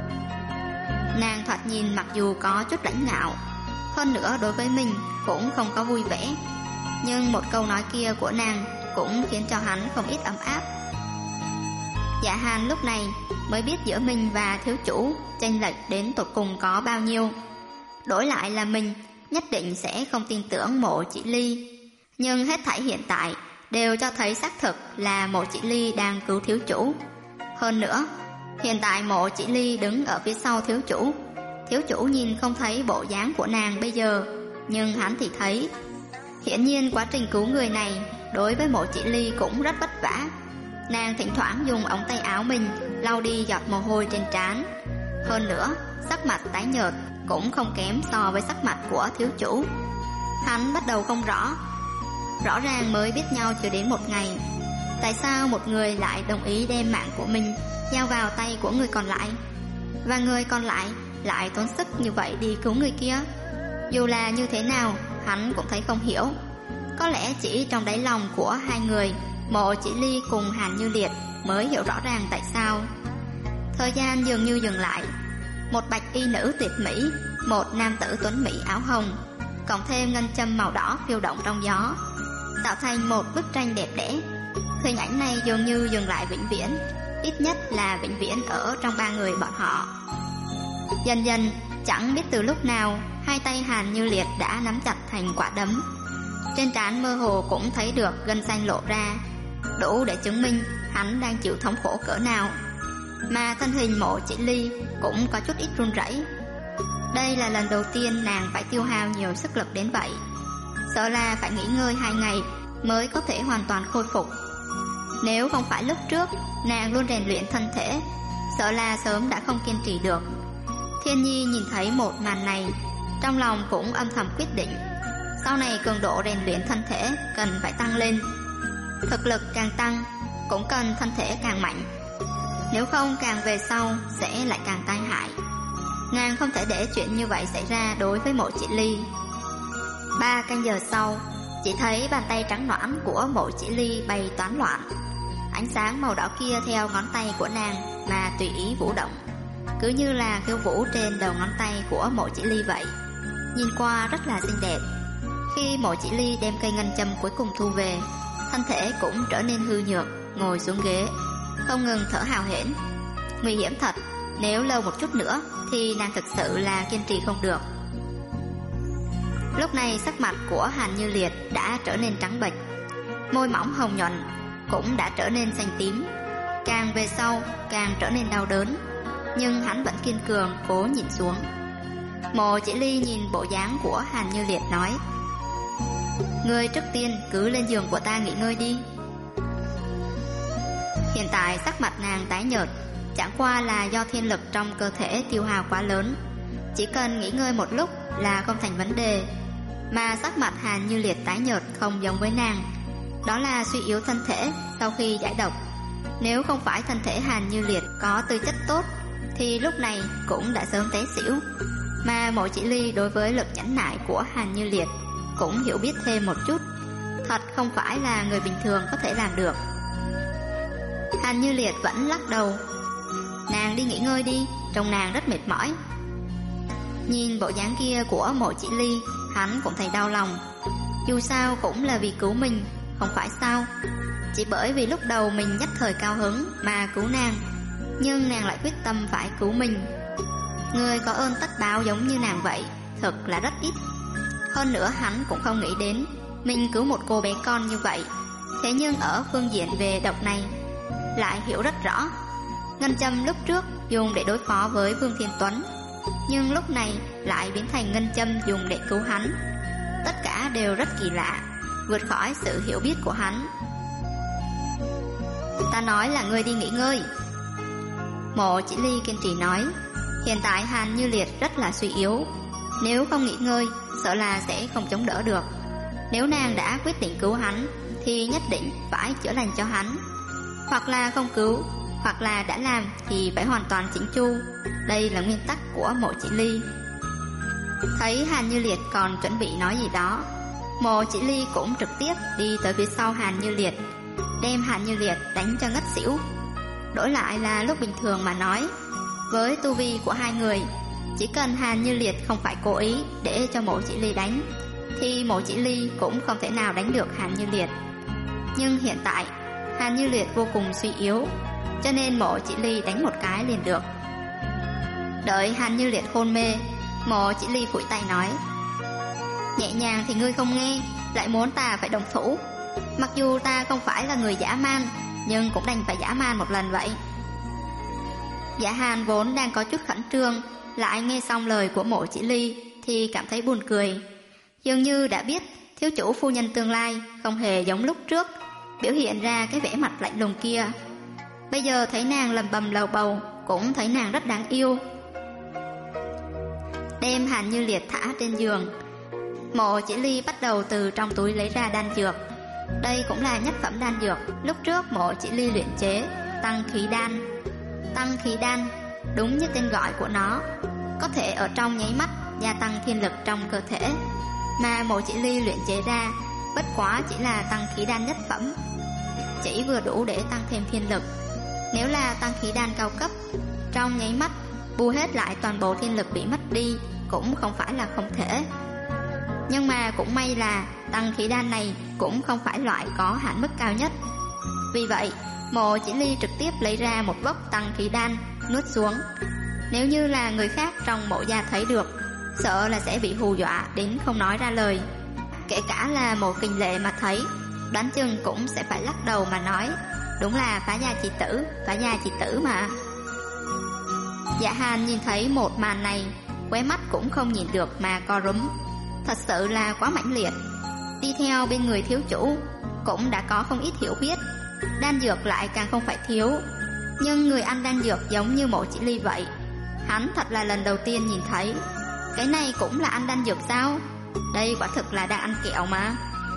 Nàng thoạt nhìn mặc dù có chút lãnh ngạo, hơn nữa đối với mình cũng không có vui vẻ, nhưng một câu nói kia của nàng cũng khiến cho hắn không ít ấm áp. Dạ Hàn lúc này mới biết giữa mình và thiếu chủ chênh lệch đến tột cùng có bao nhiêu. Đổi lại là mình, nhất định sẽ không tin tưởng Mộ Chỉ Ly. Nhưng hết thảy hiện tại đều cho thấy xác thực là Mộ Chỉ Ly đang cứu thiếu chủ. Hơn nữa, hiện tại Mộ Chỉ Ly đứng ở phía sau thiếu chủ. Thiếu chủ nhìn không thấy bộ dáng của nàng bây giờ, nhưng hắn thì thấy. Hiển nhiên quá trình cứu người này đối với Mộ Chỉ Ly cũng rất vất vả. Nàng thỉnh thoảng dùng ống tay áo mình lau đi giọt mồ hôi trên trán. Hơn nữa, sắc mặt tái nhợt cũng không kém so với sắc mặt của thiếu chủ. Hắn bắt đầu không rõ ràng mới biết nhau chưa đến một ngày, tại sao một người lại đồng ý đem mạng của mình giao vào tay của người còn lại, và người còn lại tốn sức như vậy đi cứu người kia? Dù là như thế nào, hắn cũng thấy không hiểu. Có lẽ chỉ trong đáy lòng của hai người, Mộ Chỉ Ly cùng Hàn Như Liệt mới hiểu rõ ràng tại sao. Thời gian dường như dừng lại. Một bạch y nữ tuyệt mỹ, một nam tử tuấn mỹ áo hồng, cộng thêm ngân châm màu đỏ phiêu động trong gió, tạo thành một bức tranh đẹp đẽ. Hình ảnh này dường như dừng lại vĩnh viễn, ít nhất là vĩnh viễn ở trong ba người bọn họ. Dần dần, chẳng biết từ lúc nào, hai tay Hàn Như Liệt đã nắm chặt thành quả đấm. Trên trán mơ hồ cũng thấy được gân xanh lộ ra, đủ để chứng minh hắn đang chịu thống khổ cỡ nào. Mà thân hình Mộ Chỉ Ly cũng có chút ít run rẩy. Đây là lần đầu tiên nàng phải tiêu hao nhiều sức lực đến vậy, sợ là phải nghỉ ngơi 2 ngày mới có thể hoàn toàn khôi phục. Nếu không phải lúc trước nàng luôn rèn luyện thân thể, sợ là sớm đã không kiên trì được. Thiên Nhi nhìn thấy một màn này, trong lòng cũng âm thầm quyết định, sau này cường độ rèn luyện thân thể cần phải tăng lên. Thực lực càng tăng, cũng cần thân thể càng mạnh, nếu không càng về sau sẽ lại càng tai hại. Nàng không thể để chuyện như vậy xảy ra đối với Mộ Chỉ Ly. 3 canh giờ sau, chỉ thấy bàn tay trắng nõn của Mộ Chỉ Ly bay toán loạn. Ánh sáng màu đỏ kia theo ngón tay của nàng mà tùy ý vũ động, cứ như là khiêu vũ trên đầu ngón tay của Mộ Chỉ Ly vậy. Nhìn qua rất là xinh đẹp. Khi Mộ Chỉ Ly đem cây ngân châm cuối cùng thu về, thân thể cũng trở nên hư nhược, ngồi xuống ghế, không ngừng thở hào hển. Nguy hiểm thật, nếu lâu một chút nữa thì nàng thực sự là kiên trì không được. Lúc này sắc mặt của Hàn Như Liệt đã trở nên trắng bệch, môi mỏng hồng nhuận cũng đã trở nên xanh tím. Càng về sau càng trở nên đau đớn, nhưng hắn vẫn kiên cường cố nhìn xuống. Mộ Chỉ Ly nhìn bộ dáng của Hàn Như Liệt nói: "Ngươi trước tiên cứ lên giường của ta nghỉ ngơi đi." Hiện tại sắc mặt nàng tái nhợt, chẳng qua là do thiên lực trong cơ thể tiêu hao quá lớn, chỉ cần nghỉ ngơi một lúc là không thành vấn đề. Mà sắc mặt Hàn Như Liệt tái nhợt không giống với nàng, đó là suy yếu thân thể sau khi giải độc. Nếu không phải thân thể Hàn Như Liệt có tư chất tốt thì lúc này cũng đã sớm té xỉu. Mà Mộ Chỉ Ly đối với lực nhẫn nại của Hàn Như Liệt cũng hiểu biết thêm một chút, thật không phải là người bình thường có thể làm được. Hàn Như Liệt vẫn lắc đầu: "Nàng đi nghỉ ngơi đi, trông nàng rất mệt mỏi." Nhìn bộ dáng kia của Mộ Chỉ Ly, hắn cũng thấy đau lòng. Dù sao cũng là vì cứu mình, không phải sao? Chỉ bởi vì lúc đầu mình nhất thời cao hứng mà cứu nàng, nhưng nàng lại quyết tâm phải cứu mình. Người có ơn tất báo giống như nàng vậy thật là rất ít. Hơn nữa hắn cũng không nghĩ đến mình cứu một cô bé con như vậy, thế nhưng ở phương diện về độc này lại hiểu rất rõ. Ngân châm lúc trước dùng để đối phó với Vương Thiên Tuấn, nhưng lúc này lại biến thành ngân châm dùng để cứu hắn. Tất cả đều rất kỳ lạ, vượt khỏi sự hiểu biết của hắn. "Ta nói là ngươi đi nghỉ ngơi." Mộ Chỉ Ly kiên trì nói. Hiện tại Hàn Như Liệt rất là suy yếu, nếu không nghỉ ngơi sợ là sẽ không chống đỡ được. Nếu nàng đã quyết định cứu hắn thì nhất định phải chữa lành cho hắn, hoặc là không cứu, hoặc là đã làm thì phải hoàn toàn chỉnh chu. Đây là nguyên tắc của Mộ Chỉ Ly. Thấy Hàn Như Liệt còn chuẩn bị nói gì đó, Mộ Chỉ Ly cũng trực tiếp đi tới phía sau Hàn Như Liệt, đem Hàn Như Liệt đánh cho ngất xỉu. Đổi lại là lúc bình thường mà nói, với tu vi của hai người, chỉ cần Hàn Như Liệt không phải cố ý để cho Mộ Chỉ Ly đánh thì Mộ Chỉ Ly cũng không thể nào đánh được Hàn Như Liệt. Nhưng hiện tại Hàn Như Liệt vô cùng suy yếu, cho nên Mộ Chỉ Ly đánh một cái liền được. Đợi Hàn Như Liệt hôn mê, Mộ Chỉ Ly phủi tay nói: "Nhẹ nhàng thì ngươi không nghe, lại muốn ta phải đồng thủ. Mặc dù ta không phải là người dã man, nhưng cũng đành phải dã man một lần vậy. Dạ Hàn vốn đang có chút khẩn trương, lại nghe xong lời của Mộ Chỉ Ly thì cảm thấy buồn cười. Dường như đã biết thiếu chủ phu nhân tương lai không hề giống lúc trước biểu hiện ra cái vẻ mặt lạnh lùng kia. Bây giờ thấy nàng lầm bầm lầu bầu, cũng thấy nàng rất đáng yêu. Đem Hàn Như Liệt thả trên giường, Mộ Chỉ Ly bắt đầu từ trong túi lấy ra đan dược. Đây cũng là nhất phẩm đan dược lúc trước Mộ Chỉ Ly luyện chế, tăng khí đan. Tăng khí đan, đúng như tên gọi của nó, có thể ở trong nháy mắt gia tăng thiên lực trong cơ thể. Mà Mộ Chỉ Ly luyện chế ra bất quá chỉ là tăng khí đan nhất phẩm, chỉ vừa đủ để tăng thêm thiên lực. Nếu là tăng khí đan cao cấp, trong nháy mắt bù hết lại toàn bộ thiên lực bị mất đi cũng không phải là không thể. Nhưng mà cũng may là tăng khí đan này cũng không phải loại có hạn mức cao nhất. Vì vậy Mộ Chỉ Ly trực tiếp lấy ra một vốc tăng khí đan nuốt xuống. Nếu như là người khác trong Mộ gia thấy được, sợ là sẽ bị hù dọa đến không nói ra lời. Kể cả là Mộ Kình Lệ mà thấy, đoán chừng cũng sẽ phải lắc đầu mà nói, đúng là phá gia chị tử mà. Dạ Hàn nhìn thấy một màn này, khóe mắt cũng không nhìn được mà co rúm. Thật sự là quá mãnh liệt. Đi theo bên người thiếu chủ cũng đã có không ít hiểu biết, đan dược lại càng không phải thiếu. Nhưng người ăn đan dược giống như Mộ Chỉ Ly vậy, hắn thật là lần đầu tiên nhìn thấy. Cái này cũng là ăn đan dược sao? Đây quả thực là đang ăn kẹo mà.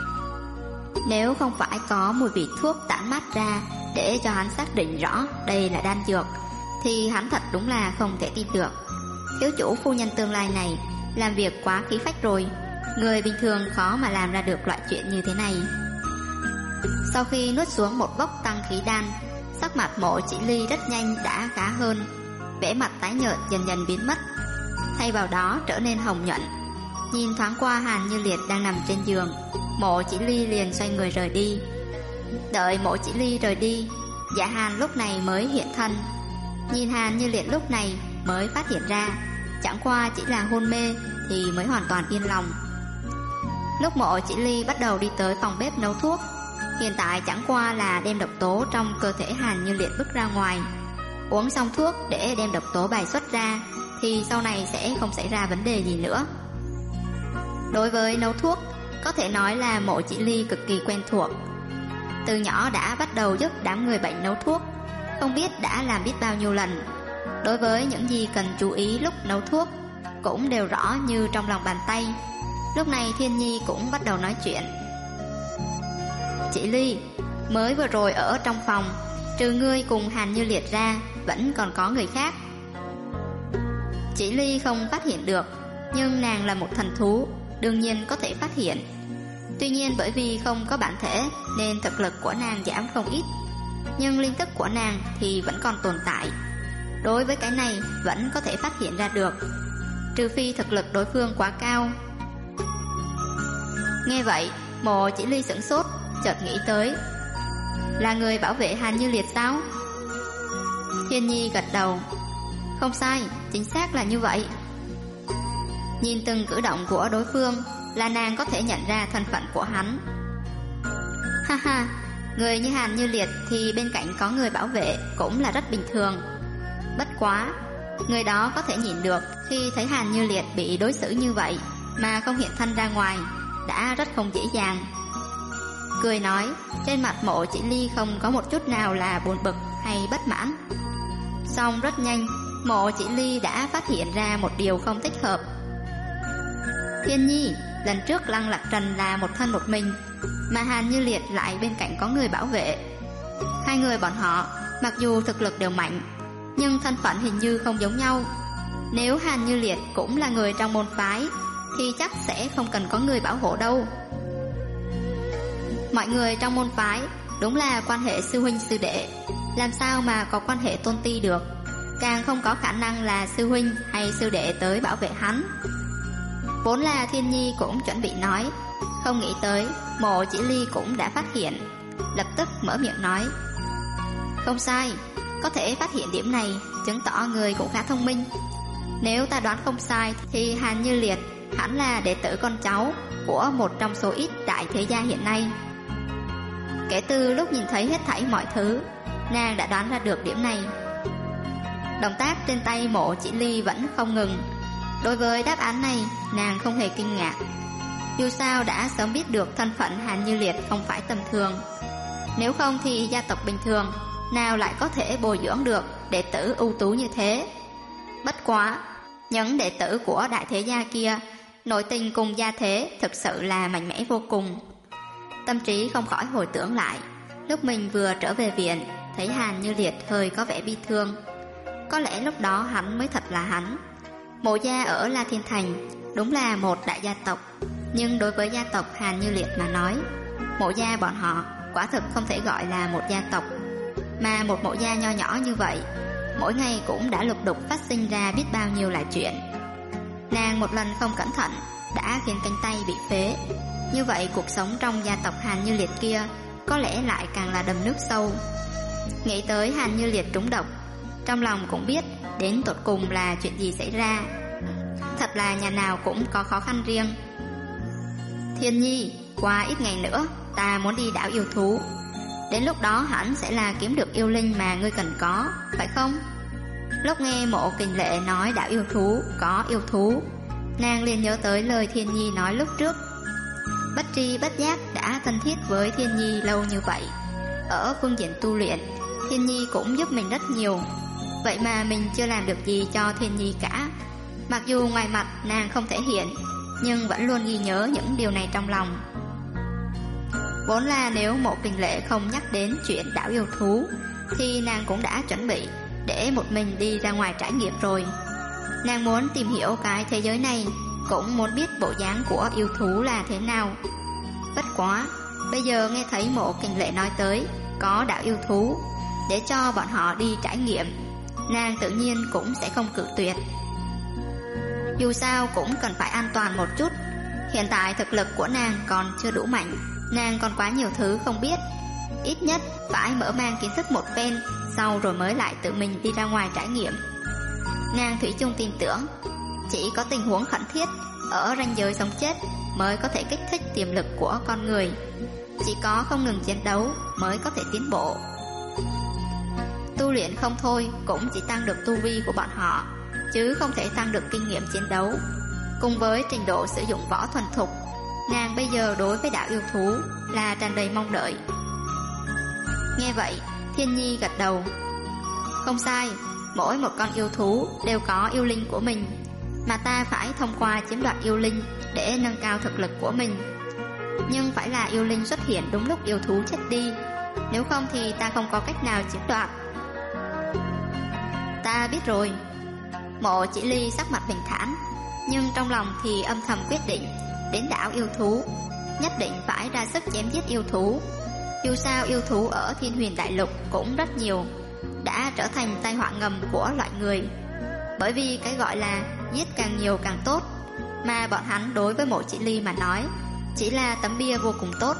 Nếu không phải có mùi vị thuốc tản mát ra để cho hắn xác định rõ đây là đan dược, thì hắn thật đúng là không thể tin được. Thiếu chủ phu nhân tương lai này làm việc quá khí phách rồi, người bình thường khó mà làm ra được loại chuyện như thế này. Sau khi nuốt xuống một vốc tăng khí đan, sắc mặt Mộ Chỉ Ly rất nhanh đã khá hơn, vẻ mặt tái nhợt dần dần biến mất, thay vào đó trở nên hồng nhuận. Nhìn thoáng qua Hàn Như Liệt đang nằm trên giường, Mộ Chỉ Ly liền xoay người rời đi. Đợi Mộ Chỉ Ly rời đi, Dạ Hàn lúc này mới hiện thân. Nhìn Hàn Như Liệt lúc này mới phát hiện ra chẳng qua chỉ là hôn mê thì mới hoàn toàn yên lòng. Lúc Mộ Chỉ Ly bắt đầu đi tới phòng bếp nấu thuốc, hiện tại chẳng qua là đem độc tố trong cơ thể Hàn Như Liệt vứt ra ngoài. Uống xong thuốc để đem độc tố bài xuất ra thì sau này sẽ không xảy ra vấn đề gì nữa. Đối với nấu thuốc, có thể nói là Mộ Chỉ Ly cực kỳ quen thuộc. Từ nhỏ đã bắt đầu giúp đám người bệnh nấu thuốc, không biết đã làm biết bao nhiêu lần. Đối với những gì cần chú ý lúc nấu thuốc cũng đều rõ như trong lòng bàn tay. Lúc này Thiên Nhi cũng bắt đầu nói chuyện. Chỉ Ly, mới vừa rồi ở trong phòng, trừ ngươi cùng Hàn Như Liệt ra, vẫn còn có người khác. Chỉ Ly không phát hiện được, nhưng nàng là một thần thú, đương nhiên có thể phát hiện. Tuy nhiên bởi vì không có bản thể nên thực lực của nàng giảm không ít, nhưng linh thức của nàng thì vẫn còn tồn tại. Đối với cái này vẫn có thể phát hiện ra được, trừ phi thực lực đối phương quá cao. Nghe vậy, Mộ Chỉ Ly sửng sốt, chợt nghĩ tới, là người bảo vệ Hàn Như Liệt sao? Thiên Nhi gật đầu, không sai, chính xác là như vậy. Nhìn từng cử động của đối phương là nàng có thể nhận ra thân phận của hắn. Ha ha, người như Hàn Như Liệt thì bên cạnh có người bảo vệ cũng là rất bình thường. Bất quá, người đó có thể nhìn được khi thấy Hàn Như Liệt bị đối xử như vậy mà không hiện thân ra ngoài, đã rất không dễ dàng. Cười nói, trên mặt Mộ Chỉ Ly không có một chút nào là buồn bực hay bất mãn. Xong rất nhanh, Mộ Chỉ Ly đã phát hiện ra một điều không thích hợp. Thiên Nhi, lần trước Lăng Lạc Trần là một thân một mình, mà Hàn Như Liệt lại bên cạnh có người bảo vệ. Hai người bọn họ mặc dù thực lực đều mạnh, nhưng thân phận hình như không giống nhau. Nếu Hàn Như Liệt cũng là người trong môn phái thì chắc sẽ không cần có người bảo hộ đâu. Mọi người trong môn phái đúng là quan hệ sư huynh sư đệ, làm sao mà có quan hệ tôn ti được, càng không có khả năng là sư huynh hay sư đệ tới bảo vệ hắn. Vốn là Thiên Nhi cũng chuẩn bị nói, không nghĩ tới Mộ Chỉ Ly cũng đã phát hiện, lập tức mở miệng nói, không sai, có thể phát hiện điểm này chứng tỏ người cũng khá thông minh. Nếu ta đoán không sai thì Hàn Như Liệt hẳn là đệ tử con cháu của một trong số ít đại thế gia hiện nay. Kể từ lúc nhìn thấy hết thảy mọi thứ, nàng đã đoán ra được điểm này. Động tác trên tay Mộ Chỉ Ly vẫn không ngừng. Đối với đáp án này, nàng không hề kinh ngạc. Dù sao đã sớm biết được thân phận Hàn Như Liệt không phải tầm thường. Nếu không thì gia tộc bình thường nào lại có thể bồi dưỡng được đệ tử ưu tú như thế. Bất quá, những đệ tử của đại thế gia kia, nội tình cùng gia thế thực sự là mạnh mẽ vô cùng. Tâm trí không khỏi hồi tưởng lại, lúc mình vừa trở về viện, thấy Hàn Như Liệt hơi có vẻ bi thương. Có lẽ lúc đó hắn mới thật là hắn. Mộ gia ở La Thiên Thành đúng là một đại gia tộc, nhưng đối với gia tộc Hàn Như Liệt mà nói, Mộ gia bọn họ quả thực không thể gọi là một gia tộc. Mà một mộ gia nho nhỏ như vậy, mỗi ngày cũng đã lục đục phát sinh ra biết bao nhiêu là chuyện. Nàng một lần không cẩn thận đã khiến cánh tay bị phế. Như vậy cuộc sống trong gia tộc Hàn Như Liệt kia có lẽ lại càng là đầm nước sâu. Nghĩ tới Hàn Như Liệt trúng độc, trong lòng cũng biết đến tột cùng là chuyện gì xảy ra. Thật là nhà nào cũng có khó khăn riêng. Thiên Nhi, qua ít ngày nữa ta muốn đi đảo yêu thú. Đến lúc đó hẳn sẽ là kiếm được yêu linh mà ngươi cần có, phải không? Lúc nghe Mộ Kình Lệ nói đảo yêu thú có yêu thú, nàng liền nhớ tới lời Thiên Nhi nói lúc trước. Bất tri bất giác đã thân thiết với Thiên Nhi lâu như vậy. Ở phương diện tu luyện, Thiên Nhi cũng giúp mình rất nhiều. Vậy mà mình chưa làm được gì cho Thiên Nhi cả. Mặc dù ngoài mặt nàng không thể hiện, nhưng vẫn luôn ghi nhớ những điều này trong lòng. Vốn là nếu Mộ Kình Lệ không nhắc đến chuyện đảo yêu thú, thì nàng cũng đã chuẩn bị để một mình đi ra ngoài trải nghiệm rồi. Nàng muốn tìm hiểu cái thế giới này, cũng muốn biết bộ dáng của yêu thú là thế nào. Bất quá, bây giờ nghe thấy Mộ Kình Lệ nói tới có đảo yêu thú, để cho bọn họ đi trải nghiệm, nàng tự nhiên cũng sẽ không cự tuyệt. Dù sao cũng cần phải an toàn một chút. Hiện tại thực lực của nàng còn chưa đủ mạnh, nàng còn quá nhiều thứ không biết. Ít nhất phải mở mang kiến thức một phen, sau rồi mới lại tự mình đi ra ngoài trải nghiệm. Nàng thủy chung tin tưởng, chỉ có tình huống khẩn thiết ở ranh giới sống chết mới có thể kích thích tiềm lực của con người. Chỉ có không ngừng chiến đấu mới có thể tiến bộ. Tu luyện không thôi cũng chỉ tăng được tu vi của bọn họ, chứ không thể tăng được kinh nghiệm chiến đấu. Cùng với trình độ sử dụng võ thuần thục, nàng bây giờ đối với đạo yêu thú là tràn đầy mong đợi. Nghe vậy, Thiên Nhi gật đầu. Không sai, mỗi một con yêu thú đều có yêu linh của mình, mà ta phải thông qua chiếm đoạt yêu linh để nâng cao thực lực của mình. Nhưng phải là yêu linh xuất hiện đúng lúc yêu thú chết đi, nếu không thì ta không có cách nào chiếm đoạt. Ta biết rồi. Mộ Chỉ Ly sắc mặt bình thản, nhưng trong lòng thì âm thầm quyết định đến đảo yêu thú nhất định phải ra sức chém giết yêu thú. Dù sao yêu thú ở Thiên Huyền Đại Lục cũng rất nhiều, đã trở thành tai họa ngầm của loại người. Bởi vì cái gọi là giết càng nhiều càng tốt, mà bọn hắn đối với Mộ Chỉ Ly mà nói chỉ là tấm bia vô cùng tốt.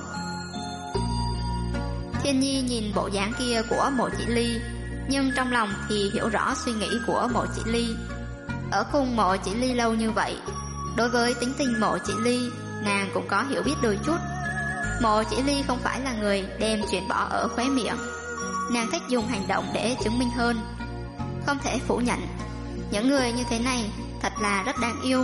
Thiên Nhi nhìn bộ dáng kia của Mộ Chỉ Ly, nhưng trong lòng thì hiểu rõ suy nghĩ của Mộ Chỉ Ly. Ở cùng Mộ Chỉ Ly lâu như vậy, đối với tính tình Mộ Chỉ Ly, nàng cũng có hiểu biết đôi chút. Mộ Chỉ Ly không phải là người đem chuyện bỏ ở khóe miệng, nàng thích dùng hành động để chứng minh hơn. Không thể phủ nhận, những người như thế này thật là rất đáng yêu.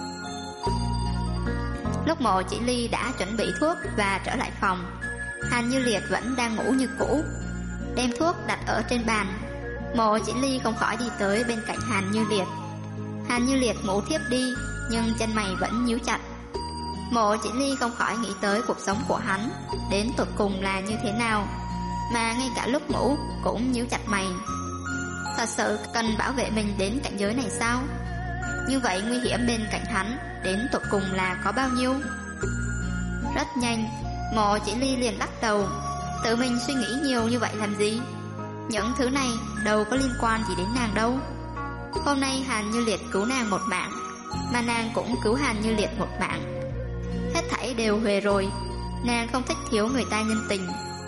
Lúc Mộ Chỉ Ly đã chuẩn bị thuốc và trở lại phòng, Hàn Như Liệt vẫn đang ngủ như cũ. Đem thuốc đặt ở trên bàn, Mộ Chỉ Ly không khỏi đi tới bên cạnh Hàn Như Liệt. Hàn Như Liệt ngủ thiếp đi, nhưng chân mày vẫn nhíu chặt. Mộ Chỉ Ly không khỏi nghĩ tới cuộc sống của hắn đến tột cùng là như thế nào, mà ngay cả lúc ngủ cũng nhíu chặt mày. Thật sự cần bảo vệ mình đến cảnh giới này sao? Như vậy nguy hiểm bên cạnh hắn đến tột cùng là có bao nhiêu? Rất nhanh, Mộ Chỉ Ly liền lắc đầu. Tự mình suy nghĩ nhiều như vậy làm gì? Những thứ này đâu có liên quan gì đến nàng đâu. Hôm nay Hàn Như Liệt cứu nàng một mạng, mà nàng cũng cứu Hàn Như Liệt một mạng. Hết thảy đều huề rồi, nàng không thích thiếu người ta nhân tình.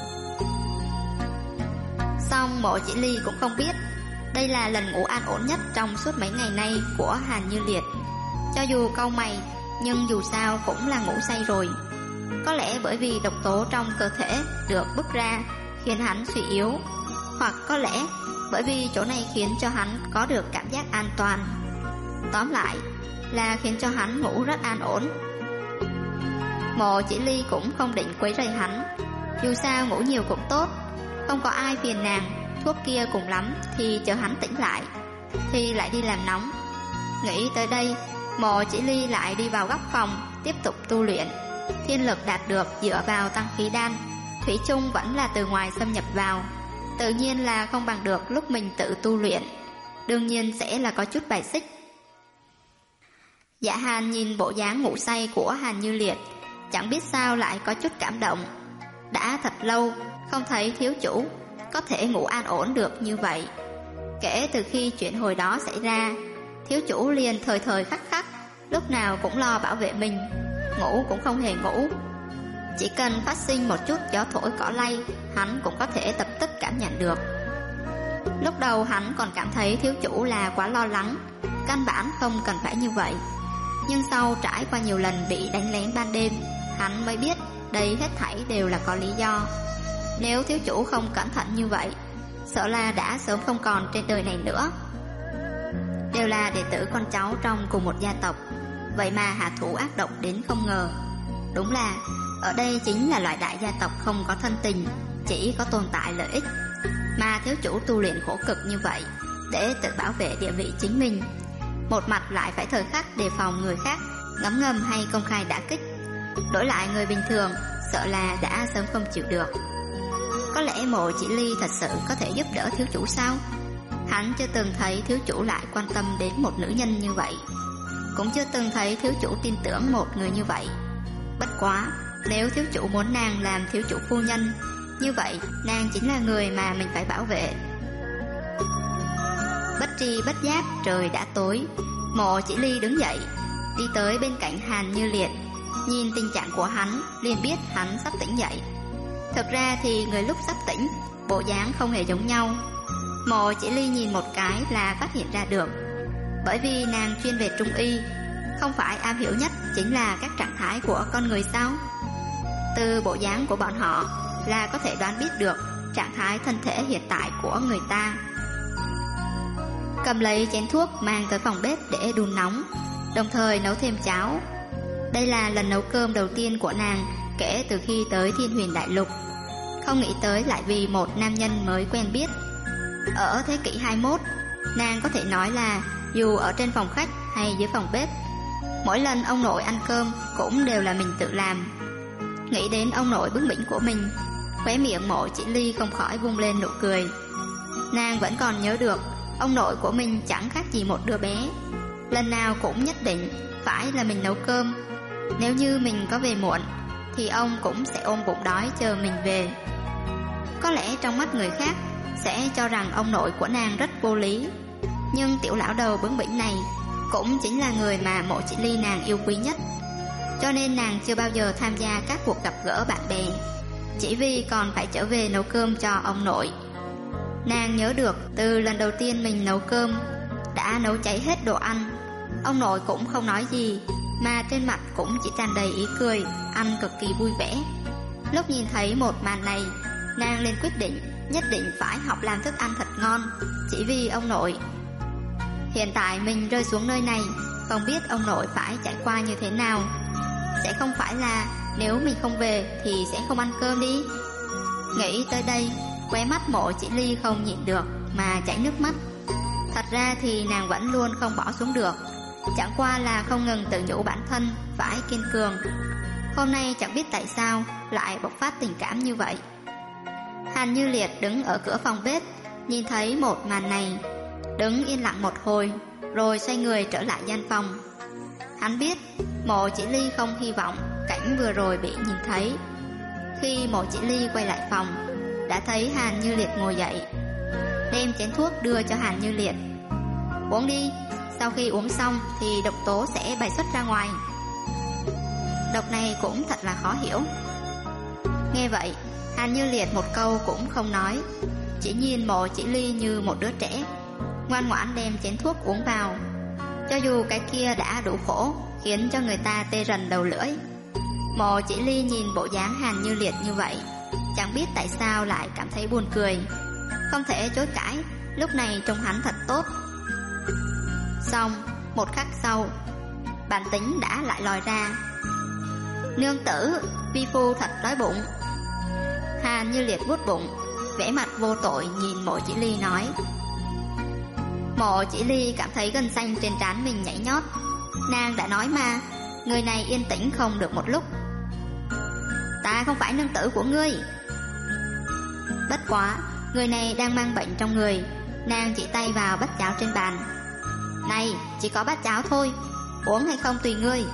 Xong Mộ Chỉ Ly cũng không biết đây là lần ngủ an ổn nhất trong suốt mấy ngày nay của Hàn Như Liệt. Cho dù cau mày nhưng dù sao cũng là ngủ say rồi. Có lẽ bởi vì độc tố trong cơ thể được bức ra khiến hắn suy yếu, hoặc có lẽ bởi vì chỗ này khiến cho hắn có được cảm giác an toàn. Tóm lại là khiến cho hắn ngủ rất an ổn. Mộ Chỉ Ly cũng không định quấy rầy hắn, dù sao ngủ nhiều cũng tốt, không có ai phiền nàng. Thuốc kia cùng lắm thì chờ hắn tỉnh lại thì lại đi làm nóng. Nghĩ tới đây, Mộ Chỉ Ly lại đi vào góc phòng tiếp tục tu luyện. Thiên lực đạt được dựa vào tăng khí đan, thủy chung vẫn là từ ngoài xâm nhập vào, tự nhiên là không bằng được lúc mình tự tu luyện, đương nhiên sẽ là có chút bài xích. Dạ Hàn nhìn bộ dáng ngủ say của Hàn Như Liệt, chẳng biết sao lại có chút cảm động. Đã thật lâu không thấy thiếu chủ có thể ngủ an ổn được như vậy. Kể từ khi chuyện hồi đó xảy ra, thiếu chủ liền thời thời khắc khắc, lúc nào cũng lo bảo vệ mình, ngủ cũng không hề ngủ. Chỉ cần phát sinh một chút gió thổi cỏ lay, hắn cũng có thể lập tức cảm nhận được. Lúc đầu hắn còn cảm thấy thiếu chủ là quá lo lắng, căn bản không cần phải như vậy. Nhưng sau trải qua nhiều lần bị đánh lén ban đêm, hắn mới biết đây hết thảy đều là có lý do. Nếu thiếu chủ không cẩn thận như vậy, sợ là đã sớm không còn trên đời này nữa. Đều là đệ tử con cháu trong cùng một gia tộc, vậy mà hạ thủ ác độc đến không ngờ. Đúng là ở đây chính là loại đại gia tộc không có thân tình, chỉ có tồn tại lợi ích. Mà thiếu chủ tu luyện khổ cực như vậy để tự bảo vệ địa vị chính mình, một mặt lại phải thời khắc đề phòng người khác ngấm ngầm hay công khai đả kích. Đổi lại người bình thường, sợ là đã sớm không chịu được. Có lẽ Mộ Chỉ Ly thật sự có thể giúp đỡ thiếu chủ sao? Hắn chưa từng thấy thiếu chủ lại quan tâm đến một nữ nhân như vậy, cũng chưa từng thấy thiếu chủ tin tưởng một người như vậy. Bất quá, nếu thiếu chủ muốn nàng làm thiếu chủ phu nhân, như vậy nàng chính là người mà mình phải bảo vệ. Bất tri bất giác trời đã tối, Mộ Chỉ Ly đứng dậy, đi tới bên cạnh Hàn Như Liệt. Nhìn tình trạng của hắn, liền biết hắn sắp tỉnh dậy. Thực ra thì người lúc sắp tỉnh, bộ dáng không hề giống nhau. Mộ Chỉ Ly nhìn một cái là phát hiện ra được, bởi vì nàng chuyên về trung y, không phải am hiểu nhất chính là các trạng thái của con người sao? Từ bộ dáng của bọn họ là có thể đoán biết được trạng thái thân thể hiện tại của người ta. Cầm lấy chén thuốc mang tới phòng bếp để đun nóng, đồng thời nấu thêm cháo. Đây là lần nấu cơm đầu tiên của nàng kể từ khi tới Thiên Huyền Đại Lục. Không nghĩ tới lại vì một nam nhân mới quen biết. Ở thế kỷ 21, nàng có thể nói là dù ở trên phòng khách hay dưới phòng bếp, mỗi lần ông nội ăn cơm cũng đều là mình tự làm. Nghĩ đến ông nội bướng bỉnh của mình, khóe miệng Mộ Chỉ Ly không khỏi vung lên nụ cười. Nàng vẫn còn nhớ được ông nội của mình chẳng khác gì một đứa bé, lần nào cũng nhất định phải là mình nấu cơm. Nếu như mình có về muộn thì ông cũng sẽ ôm bụng đói chờ mình về. Có lẽ trong mắt người khác sẽ cho rằng ông nội của nàng rất vô lý, nhưng tiểu lão đầu bướng bỉnh này cũng chính là người mà Mộ Chỉ Ly nàng yêu quý nhất. Cho nên nàng chưa bao giờ tham gia các cuộc gặp gỡ bạn bè, chỉ vì còn phải trở về nấu cơm cho ông nội. Nàng nhớ được từ lần đầu tiên mình nấu cơm đã nấu cháy hết đồ ăn, ông nội cũng không nói gì, mà trên mặt cũng chỉ tràn đầy ý cười, ăn cực kỳ vui vẻ. Lúc nhìn thấy một màn này, nàng liền quyết định nhất định phải học làm thức ăn thật ngon, chỉ vì ông nội. Hiện tại mình rơi xuống nơi này, không biết ông nội phải trải qua như thế nào. Sẽ không phải là nếu mình không về thì sẽ không ăn cơm đi. Nghĩ tới đây, khóe mắt Mộ Chỉ Ly không nhịn được mà chảy nước mắt. Thật ra thì nàng vẫn luôn không bỏ xuống được, chẳng qua là không ngừng tự nhủ bản thân phải kiên cường. Hôm nay chẳng biết tại sao lại bộc phát tình cảm như vậy. Hàn Như Liệt đứng ở cửa phòng bếp, nhìn thấy một màn này, đứng yên lặng một hồi, rồi xoay người trở lại gian phòng. Hắn biết Mộ Chỉ Ly không hy vọng cảnh vừa rồi bị nhìn thấy. Khi Mộ Chỉ Ly quay lại phòng, đã thấy Hàn Như Liệt ngồi dậy, đem chén thuốc đưa cho Hàn Như Liệt. Uống đi, sau khi uống xong thì độc tố sẽ bài xuất ra ngoài. Độc này cũng thật là khó hiểu. Nghe vậy, Hàn Như Liệt một câu cũng không nói, chỉ nhìn Mộ Chỉ Ly như một đứa trẻ, ngoan ngoãn đem chén thuốc uống vào. Cho dù cái kia đã đủ khổ khiến cho người ta tê rần đầu lưỡi. Mộ Chỉ Ly nhìn bộ dáng Hàn Như Liệt như vậy, chẳng biết tại sao lại cảm thấy buồn cười. Không thể chối cãi, lúc này trông hắn thật tốt. Xong, một khắc sau, bản tính đã lại lòi ra. Nương tử, vi phu thật đói bụng. Hàn Như Liệt vuốt bụng, vẻ mặt vô tội nhìn Mộ Chỉ Ly nói. Mộ Chỉ Ly cảm thấy gân xanh trên trán mình nhảy nhót. Nàng đã nói mà, người này yên tĩnh không được một lúc. Ta không phải nương tử của ngươi. Bất quá, người này đang mang bệnh trong người. Nàng chỉ tay vào bát cháo trên bàn. Này, chỉ có bát cháo thôi, uống hay không tùy ngươi.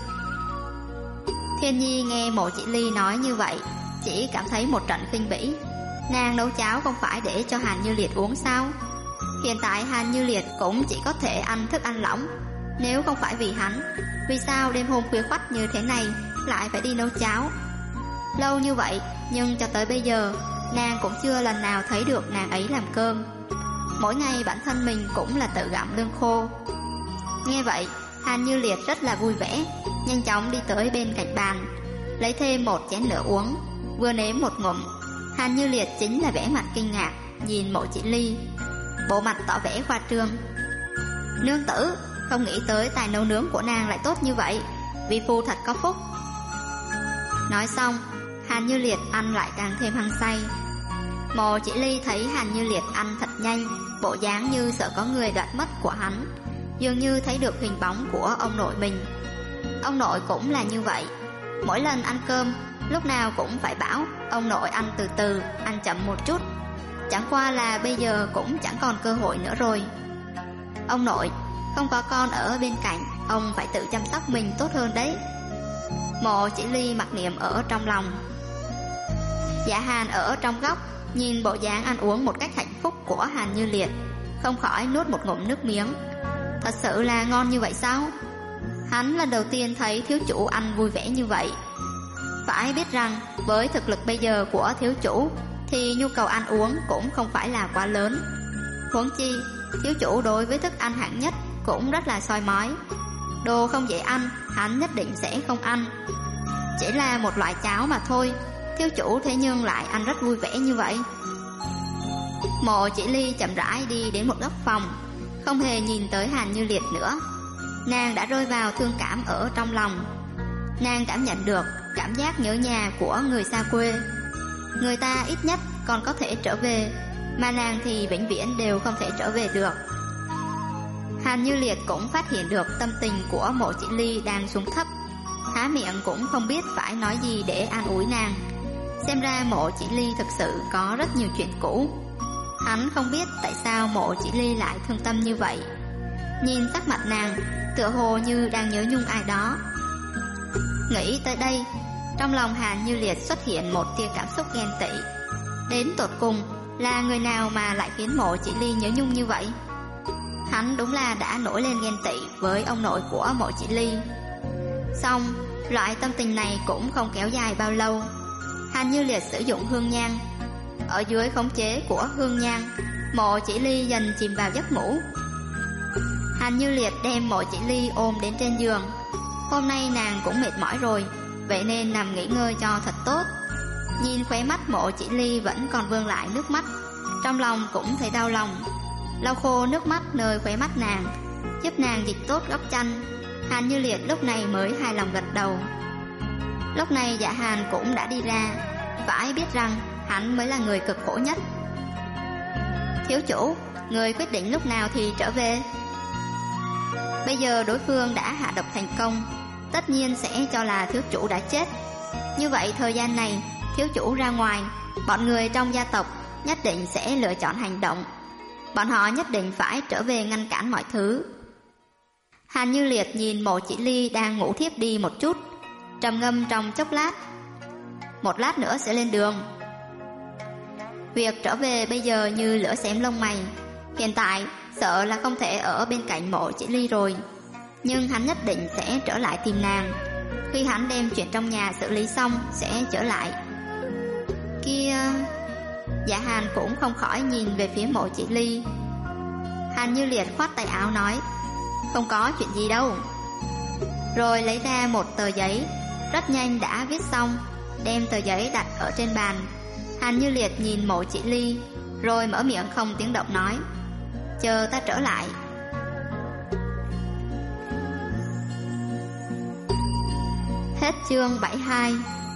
Thiên Nhi nghe Mộ Chỉ Ly nói như vậy, chỉ cảm thấy một trận khinh bỉ. Nàng nấu cháo không phải để cho Hàn Như Liệt uống sao? Hiện tại Hàn Như Liệt cũng chỉ có thể ăn thức ăn lỏng. Nếu không phải vì hắn, vì sao đêm hôm khuya khoắt như thế này lại phải đi nấu cháo? Lâu như vậy, nhưng cho tới bây giờ nàng cũng chưa lần nào thấy được nàng ấy làm cơm. Mỗi ngày bản thân mình cũng là tự gặm lương khô. Nghe vậy, Hàn Như Liệt rất là vui vẻ, nhanh chóng đi tới bên cạnh bàn, lấy thêm một chén nữa uống. Vừa nếm một ngụm, Hàn Như Liệt chính là vẻ mặt kinh ngạc nhìn Mộ Chỉ Ly, bộ mặt tỏ vẻ khoa trương. Nương tử, không nghĩ tới tài nấu nướng của nàng lại tốt như vậy, vi phu thật có phúc. Nói xong, Hàn Như Liệt ăn lại càng thêm hăng say. Mộ Chỉ Ly thấy Hàn Như Liệt ăn thật nhanh, bộ dáng như sợ có người đoạt mất của hắn, dường như thấy được hình bóng của ông nội mình. Ông nội cũng là như vậy, mỗi lần ăn cơm lúc nào cũng phải bảo ông nội ăn từ từ, ăn chậm một chút. Chẳng qua là bây giờ cũng chẳng còn cơ hội nữa rồi. Ông nội, không có con ở bên cạnh, ông phải tự chăm sóc mình tốt hơn đấy. Mộ Chỉ Ly mặc niệm ở trong lòng. Dạ Hàn ở trong góc nhìn bộ dáng ăn uống một cách hạnh phúc của Hàn Như Liệt, không khỏi nuốt một ngụm nước miếng. Thật sự là ngon như vậy sao? Hắn lần đầu tiên thấy thiếu chủ ăn vui vẻ như vậy. Phải biết rằng với thực lực bây giờ của thiếu chủ thì nhu cầu ăn uống cũng không phải là quá lớn. Huống chi, thiếu chủ đối với thức ăn hạng nhất cũng rất là soi mói. Đồ không dễ ăn, hắn nhất định sẽ không ăn. Chỉ là một loại cháo mà thôi, thiếu chủ thế nhưng lại ăn rất vui vẻ như vậy. Mộ Chỉ Ly chậm rãi đi đến một góc phòng, không hề nhìn tới Hàn Như Liệt nữa. Nàng đã rơi vào thương cảm ở trong lòng. Nàng cảm nhận được cảm giác nhớ nhà của người xa quê. Người ta ít nhất còn có thể trở về, mà nàng thì vĩnh viễn đều không thể trở về được. Hàn Như Liệt cũng phát hiện được tâm tình của Mộ Chỉ Ly đang xuống thấp, há miệng cũng không biết phải nói gì để an ủi nàng. Xem ra Mộ Chỉ Ly thực sự có rất nhiều chuyện cũ. Hắn không biết tại sao Mộ Chỉ Ly lại thương tâm như vậy. Nhìn sắc mặt nàng, tựa hồ như đang nhớ nhung ai đó. Nghĩ tới đây, trong lòng Hàn Như Liệt xuất hiện một tia cảm xúc ghen tị. Đến tột cùng là người nào mà lại khiến Mộ Chỉ Ly nhớ nhung như vậy? Hắn đúng là đã nổi lên ghen tị với ông nội của Mộ Chỉ Ly. Xong, loại tâm tình này cũng không kéo dài bao lâu. Hàn Như Liệt sử dụng hương nhang. Ở dưới khống chế của hương nhang, Mộ Chỉ Ly dần chìm vào giấc ngủ. Hàn Như Liệt đem Mộ Chỉ Ly ôm đến trên giường. Hôm nay nàng cũng mệt mỏi rồi, vậy nên nằm nghỉ ngơi cho thật tốt. Nhìn khóe mắt Mộ Chỉ Ly vẫn còn vương lại nước mắt, trong lòng cũng thấy đau lòng. Lau khô nước mắt nơi khóe mắt nàng, giúp nàng dịch tốt góc chân. Hàn Như Liệt lúc này mới hài lòng gật đầu. Lúc này Dạ Hàn cũng đã đi ra. Phải biết rằng hắn mới là người cực khổ nhất. Thiếu chủ, người quyết định lúc nào thì trở về? Bây giờ đối phương đã hạ độc thành công, tất nhiên sẽ cho là thiếu chủ đã chết. Như vậy thời gian này thiếu chủ ra ngoài, bọn người trong gia tộc nhất định sẽ lựa chọn hành động. Bọn họ nhất định phải trở về ngăn cản mọi thứ. Hàn Như Liệt nhìn Mộ Chỉ Ly đang ngủ thiếp đi một chút, trầm ngâm trong chốc lát. Một lát nữa sẽ lên đường. Việc trở về bây giờ như lửa xém lông mày. Hiện tại sợ là không thể ở bên cạnh Mộ Chỉ Ly rồi, nhưng hắn nhất định sẽ trở lại tìm nàng. Khi hắn đem chuyện trong nhà xử lý xong sẽ trở lại. Kia... Dạ Hàn cũng không khỏi nhìn về phía Mộ Chỉ Ly. Hàn Như Liệt khoát tay áo nói, không có chuyện gì đâu. rồi lấy ra một tờ giấy, rất nhanh đã viết xong, đem tờ giấy đặt ở trên bàn. Hàn Như Liệt nhìn Mộ Chỉ Ly, rồi mở miệng không tiếng động nói: chờ ta trở lại. Hết chương 72.